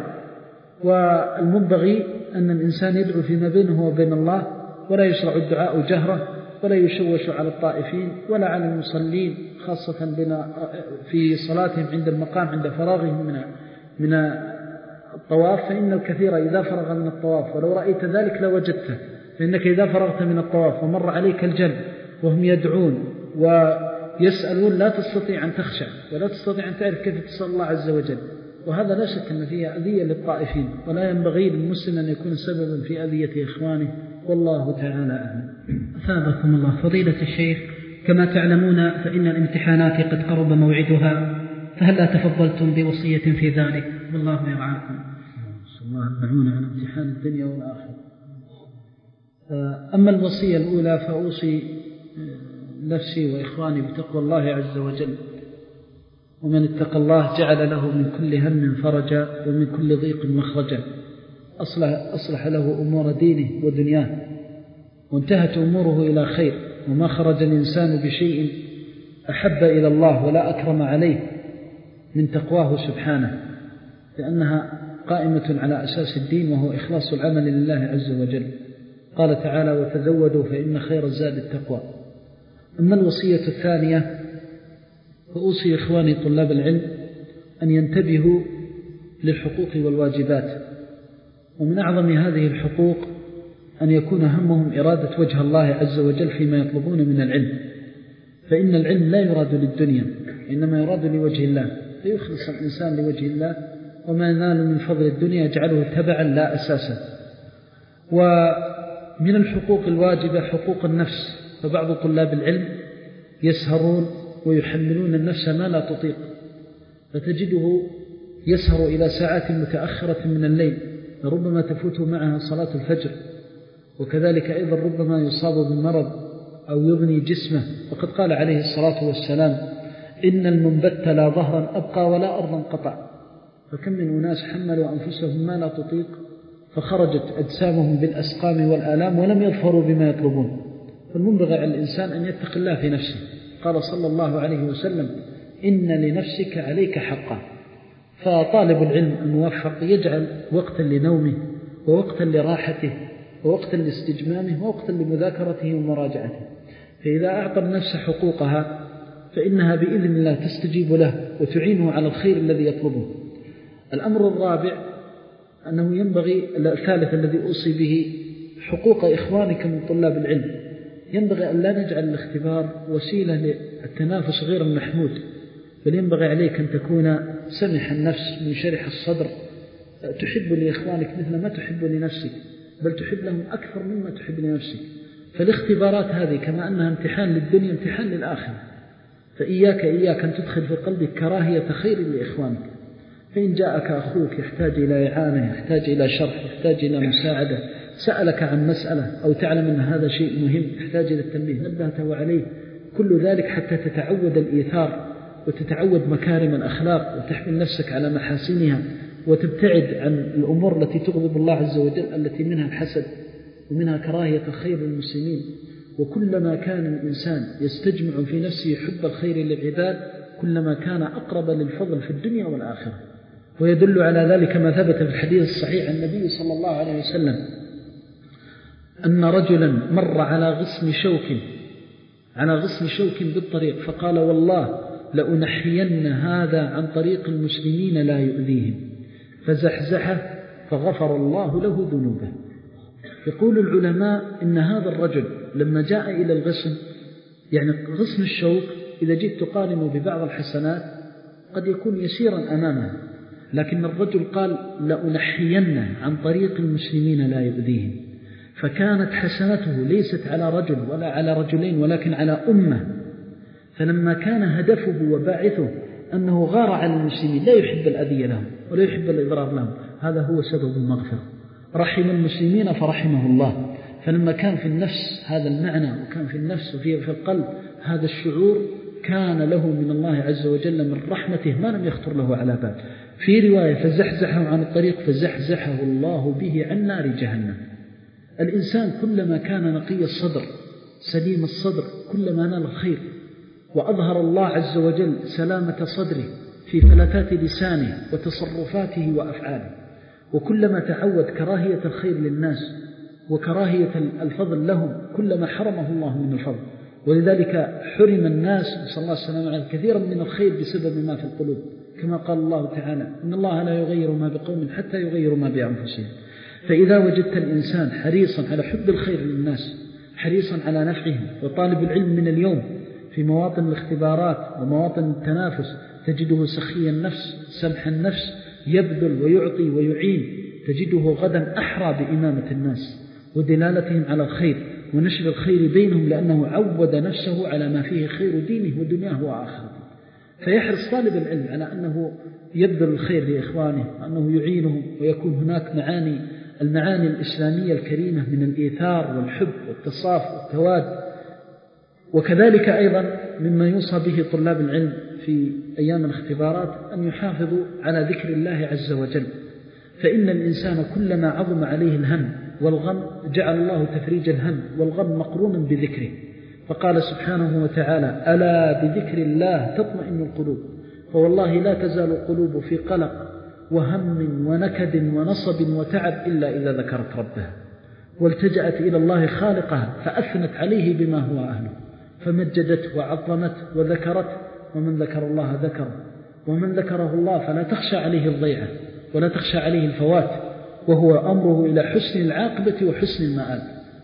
والمنبغي أن الإنسان يدعو فيما بينه وبين الله، ولا يشرع الدعاء جهرة، ولا يشوش على الطائفين ولا على المصلين، خاصة في صلاتهم عند المقام عند فراغهم من من الطواف، فإن الكثير إذا فرغ من الطواف، ولو رأيت ذلك لوجدته، فإنك إذا فرغت من الطواف ومر عليك الجن وهم يدعون ويسألون لا تستطيع أن تخشع ولا تستطيع أن تعرف كيف تسأل الله عز وجل، وهذا لا شك أن فيه أذية للطائفين، ولا ينبغي للمسلم أن يكون سببا في أذية إخوانه، والله تعالى أعلم. أثابكم الله. فضيلة الشيخ، كما تعلمون فإن الامتحانات قد قرب موعدها، فهل لا تفضلتم بوصية في ذلك؟ والله يرعاكم. صلى الله المعون على امتحان الدنيا والآخرة. أما الوصية الأولى فأوصي نفسي وإخواني بتقوى الله عز وجل، ومن اتقى الله جعل له من كل هم فرجا ومن كل ضيق مخرجا، أصلح, أصلح له أمور دينه ودنياه وانتهت أموره إلى خير، وما خرج الإنسان بشيء أحب إلى الله ولا أكرم عليه من تقواه سبحانه، لأنها قائمة على أساس الدين وهو إخلاص العمل لله عز وجل. قال تعالى: وتزودوا فإن خير الزاد التقوى. أما الوصية الثانية فأوصي إخواني طلاب العلم أن ينتبهوا للحقوق والواجبات، ومن أعظم هذه الحقوق أن يكون همهم إرادة وجه الله عز وجل فيما يطلبون من العلم، فإن العلم لا يراد للدنيا إنما يراد لوجه الله، فيخلص الإنسان لوجه الله، وما ينال من فضل الدنيا يجعله تبعا لا أساسا. ومن الحقوق الواجبة حقوق النفس، فبعض طلاب العلم يسهرون ويحملون النفس ما لا تطيق، فتجده يسهر إلى ساعات متأخرة من الليل، ربما تفوت معها صلاة الفجر، وكذلك أيضا ربما يصاب بمرض أو يغني جسمه، وقد قال عليه الصلاة والسلام: إن المنبت لا ظهرا أبقى ولا أرضا قطع. فكم من أناس حملوا أنفسهم ما لا تطيق فخرجت أجسامهم بالأسقام والآلام ولم يظفروا بما يطلبون. فالمنبغي على الإنسان أن يتقي الله في نفسه. قال صلى الله عليه وسلم: إن لنفسك عليك حقا. فطالب العلم الموفق يجعل وقتا لنومه ووقتا لراحته ووقتا لاستجمامه ووقتا لمذاكرته ومراجعته، فإذا أعطى النفس حقوقها فإنها بإذن الله تستجيب له وتعينه على الخير الذي يطلبه. الأمر الرابع أنه ينبغي الثالث الذي أوصي به حقوق إخوانك من طلاب العلم. ينبغي أن لا نجعل الاختبار وسيلة للتنافس غير المحمود، بل ينبغي عليك أن تكون سمح النفس منشرح الصدر تحب لإخوانك مثل ما تحب لنفسك، بل تحب لهم أكثر مما تحب لنفسك. فالاختبارات هذه كما أنها امتحان للدنيا امتحان للآخرة، فإياك إياك أن تدخل في قلبك كراهية خير لإخوانك. فإن جاءك أخوك يحتاج إلى إعانة، يحتاج إلى شرح، يحتاج إلى مساعدة، سألك عن مسألة أو تعلم أن هذا شيء مهم يحتاج إلى التنبيه، نبهته عليه، كل ذلك حتى تتعود الإيثار وتتعود مكارم الأخلاق وتحمل نفسك على محاسنها وتبتعد عن الأمور التي تغضب الله عز وجل التي منها الحسد ومنها كراهية خير المسلمين. وكلما كان الإنسان يستجمع في نفسه حب الخير للعباد كلما كان أقرب للفضل في الدنيا والآخرة. ويدل على ذلك ما ثبت في الحديث الصحيح عن النبي صلى الله عليه وسلم أن رجلا مر على غصن شوك على غصن شوك بالطريق فقال والله لأنحين هذا عن طريق المسلمين لا يؤذيهم، فزحزحه فغفر الله له ذنوبه. يقول العلماء إن هذا الرجل لما جاء إلى الغصن، يعني غصن الشوك إذا جئت تقارنه ببعض الحسنات قد يكون يسيرا أمامه، لكن الرجل قال لأنحين عن طريق المسلمين لا يؤذيهم، فكانت حسنته ليست على رجل ولا على رجلين ولكن على أمة. فلما كان هدفه وباعثه أنه غار على المسلمين لا يحب الأذية لهم ولا يحب الإضرار لهم، هذا هو سبب المغفرة. رحم المسلمين فرحمه الله. فلما كان في النفس هذا المعنى وكان في النفس وفي في القلب هذا الشعور كان له من الله عز وجل من رحمته ما لم يخطر له على بال. في رواية فزحزحه عن الطريق فزحزحه الله به عن نار جهنم. الإنسان كلما كان نقي الصدر سليم الصدر كلما نال الخير، وأظهر الله عز وجل سلامة صدره في فلتات لسانه وتصرفاته وأفعاله. وكلما تعود كراهية الخير للناس وكراهية الفضل لهم كلما حرمه الله من الفضل. ولذلك حرم الناس صلى الله عليه وسلم على كثيرا من الخير بسبب ما في القلوب، كما قال الله تعالى إن الله لا يغير ما بقوم حتى يغيروا ما بأنفسهم. فإذا وجدت الإنسان حريصا على حب الخير للناس، حريصا على نفعهم، وطالب العلم من اليوم في مواطن الاختبارات ومواطن التنافس تجده سخي النفس سمح النفس يبذل ويعطي ويعين، تجده غدا أحرى بإمامة الناس ودلالتهم على الخير ونشر الخير بينهم، لأنه عود نفسه على ما فيه خير دينه ودنياه وآخرته. فيحرص طالب العلم على أنه يبذل الخير لإخوانه وأنه يعينهم، ويكون هناك معاني المعاني الإسلامية الكريمة من الإيثار والحب والتصاف والتواد. وكذلك أيضا مما يوصى به طلاب العلم في أيام الاختبارات أن يحافظوا على ذكر الله عز وجل، فإن الإنسان كلما عظم عليه الهم والغم جعل الله تفريج الهم والغم مقرونا بذكره. فقال سبحانه وتعالى ألا بذكر الله تطمئن القلوب، فوالله لا تزال القلوب في قلق وهم ونكد ونصب وتعب إلا إذا ذكرت ربها والتجأت إلى الله خالقها فأثنت عليه بما هو أهله، فمجدته وعظمته وذكرته. ومن ذكر الله ذكره، ومن ذكره الله فلا تخشى عليه الضيعة ولا تخشى عليه الفوات، وهو أمره إلى حسن العاقبة وحسن المآل.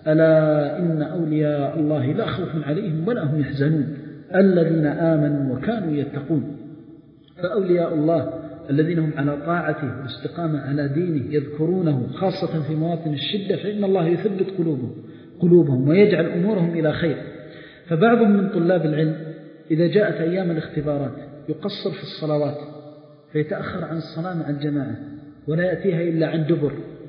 ألا إن أولياء الله لا خوف عليهم ولا هم يحزنون الذين آمنوا وكانوا يتقون. فأولياء الله الذين هم على طاعته والاستقامة على دينه يذكرونه خاصة في مواطن الشدة، فإن الله يثبت قلوبهم, قلوبهم ويجعل أمورهم إلى خير. فبعضهم من طلاب العلم إذا جاءت أيام الاختبارات يقصر في الصلوات فيتأخر عن الصلاة مع الجماعة ولا يأتيها إلا عن دبر.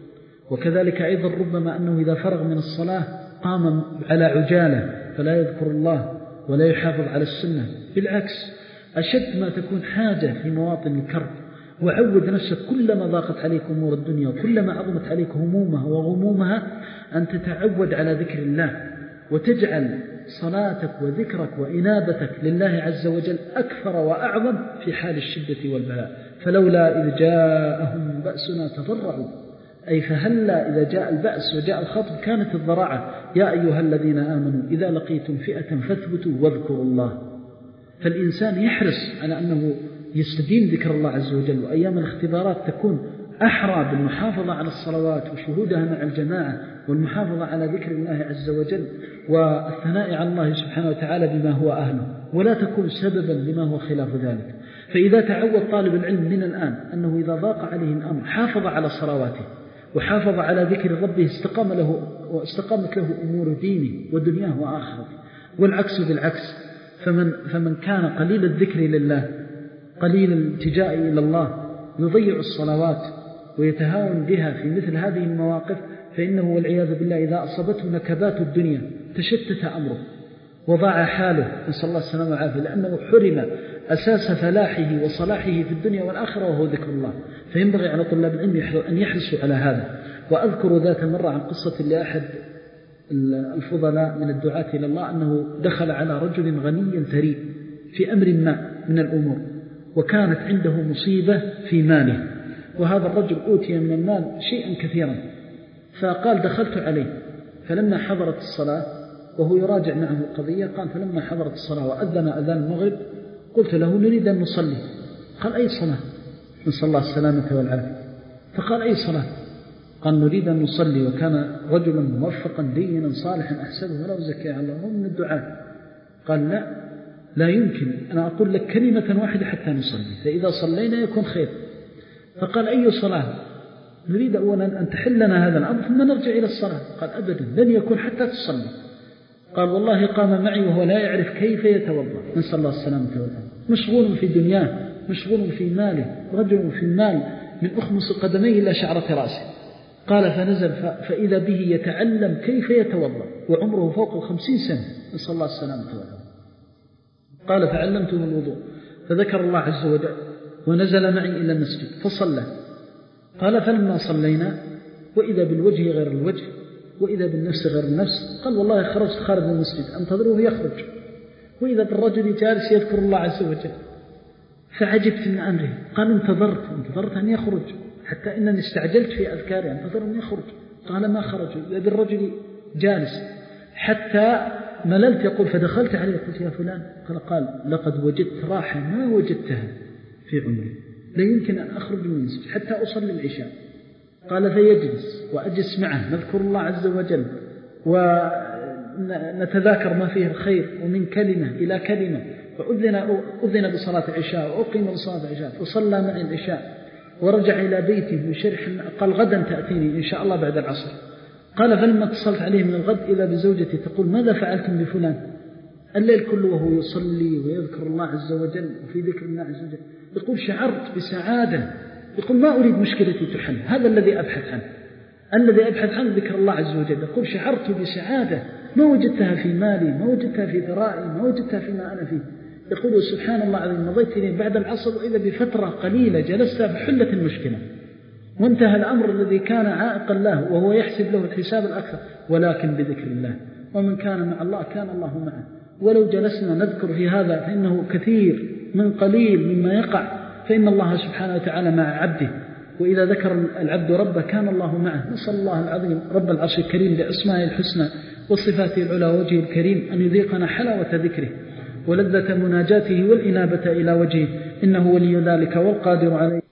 وكذلك أيضا ربما أنه إذا فرغ من الصلاة قام على عجالة فلا يذكر الله ولا يحافظ على السنة. بالعكس أشد ما تكون حاجة في مواطن الكرب، وعود نفسك كلما ضاقت عليك أمور الدنيا وكلما عظمت عليك همومها وغمومها أن تتعود على ذكر الله وتجعل صلاتك وذكرك وإنابتك لله عز وجل أكثر وأعظم في حال الشدة والبلاء. فلولا إذ جاءهم بأسنا تضرعوا، أي فهلا إذا جاء البأس وجاء الخطب كانت الضراعة. يا أيها الذين آمنوا إذا لقيتم فئة فاثبتوا واذكروا الله. فالإنسان يحرص على أنه يستدين ذكر الله عز وجل، وأيام الاختبارات تكون أحرى بالمحافظة على الصلوات وشهودها مع الجماعة والمحافظة على ذكر الله عز وجل والثناء على الله سبحانه وتعالى بما هو أهله، ولا تكون سببا لما هو خلاف ذلك. فإذا تعود طالب العلم من الآن أنه إذا ضاق عليه الأمر حافظ على صلواته وحافظ على ذكر ربه استقام له واستقامت له أمور دينه ودنياه وآخرته، والعكس بالعكس. فمن, فمن كان قليل الذكر لله قليل الالتجاء إلى الله يضيع الصلوات ويتهاون بها في مثل هذه المواقف، فإنه والعياذ بالله إذا أصابته نكبات الدنيا تشتت أمره وضاع حاله، نسأل الله السلامة والعافية، لأنه حرم أساس فلاحه وصلاحه في الدنيا والآخرة وهو ذكر الله. فينبغي على طلاب العلم أن يحرصوا على هذا. وأذكر ذات مرة عن قصة لأحد الفضلاء من الدعاة إلى الله أنه دخل على رجل غني ثري في أمر ما من الأمور، وكانت عنده مصيبة في ماله، وهذا الرجل أوتي من المال شيئا كثيرا. فقال دخلت عليه فلما حضرت الصلاة وهو يراجع معه القضية، قال فلما حضرت الصلاة وأذن أذان المغرب قلت له نريد أن نصلي. قال أي صلاة؟ نسأل الله السلامة والعافية. فقال أي صلاة؟ قال نريد أن نصلي. وكان رجلا موفقا دينا صالحا أحسبه ولا أزكي على الله من الدعاء. قال لا لا يمكن، أنا أقول لك كلمة واحدة حتى نصلي، فإذا صلينا يكون خير. فقال أي صلاة؟ نريد أولا أن تحلنا هذا الأمر ثم نرجع إلى الصلاة. قال أبدا لن يكون حتى تصلي. قال والله قام معي وهو لا يعرف كيف يتوضأ، نسأل الله السلامة والعافية، مشغول في دنياه مشغول في ماله، رجل في المال من أخمص قدميه إلى شعرة رأسه. قال فنزل فإذا به يتعلم كيف يتوضأ وعمره فوق الخمسين سنة، نسأل الله السلامة والعافية. قال فعلمته الوضوء فذكر الله عز وجل ونزل معي إلى المسجد فصلى. قال فلما صلينا وإذا بالوجه غير الوجه وإذا بالنفس غير النفس. قال والله خرجت خارج المسجد أنتظره يخرج، وإذا بالرجل جالس يذكر الله عز وجل، فعجبت من أمره. قال انتظرت انتظرت أن يخرج حتى إنني استعجلت في أذكاري انتظر أن يخرج. قال ما خرج، إذا بالرجل جالس حتى مللت. يقول فدخلت عليه قلت يا فلان. قال قال لقد وجدت راحة ما وجدتها في عمري، لا يمكن أن أخرج من المسجد حتى أصلي العشاء. قال فيجلس وأجلس معه نذكر الله عز وجل ونتذاكر ما فيه الخير ومن كلمة إلى كلمة. فأذن أذن بصلاة العشاء وأقيم بصلاة العشاء فصلى معي العشاء ورجع إلى بيته يشرح. قال غدا تأتيني إن شاء الله بعد العصر. قال فلما اتصلت عليه من الغد إذا بزوجتي تقول ماذا فعلتم بفلان؟ الليل كله وهو يصلي ويذكر الله عز وجل وفي ذكر الله عز وجل. يقول شعرت بسعادة، يقول ما أريد مشكلتي تحل، هذا الذي أبحث عنه، الذي أبحث عنه ذكر الله عز وجل. يقول شعرت بسعادة ما وجدتها في مالي ما وجدتها في ثرائي ما وجدتها فيما أنا فيه. يقول سبحان الله العظيم مضيت إليه بعد العصر وإذا بفترة قليلة جلست فحلت المشكلة وانتهى الأمر الذي كان عائقا له وهو يحسب له الحساب الأكثر، ولكن بذكر الله. ومن كان مع الله كان الله معه. ولو جلسنا نذكر في هذا فإنه كثير من قليل مما يقع، فإن الله سبحانه وتعالى مع عبده، وإذا ذكر العبد ربه كان الله معه. نسأل الله العظيم رب العرش الكريم بأسمائه الحسنى وصفاته العلى وجهه الكريم أن يذيقنا حلاوة ذكره ولذة مناجاته والإنابة إلى وجهه، إنه ولي ذلك والقادر عليه.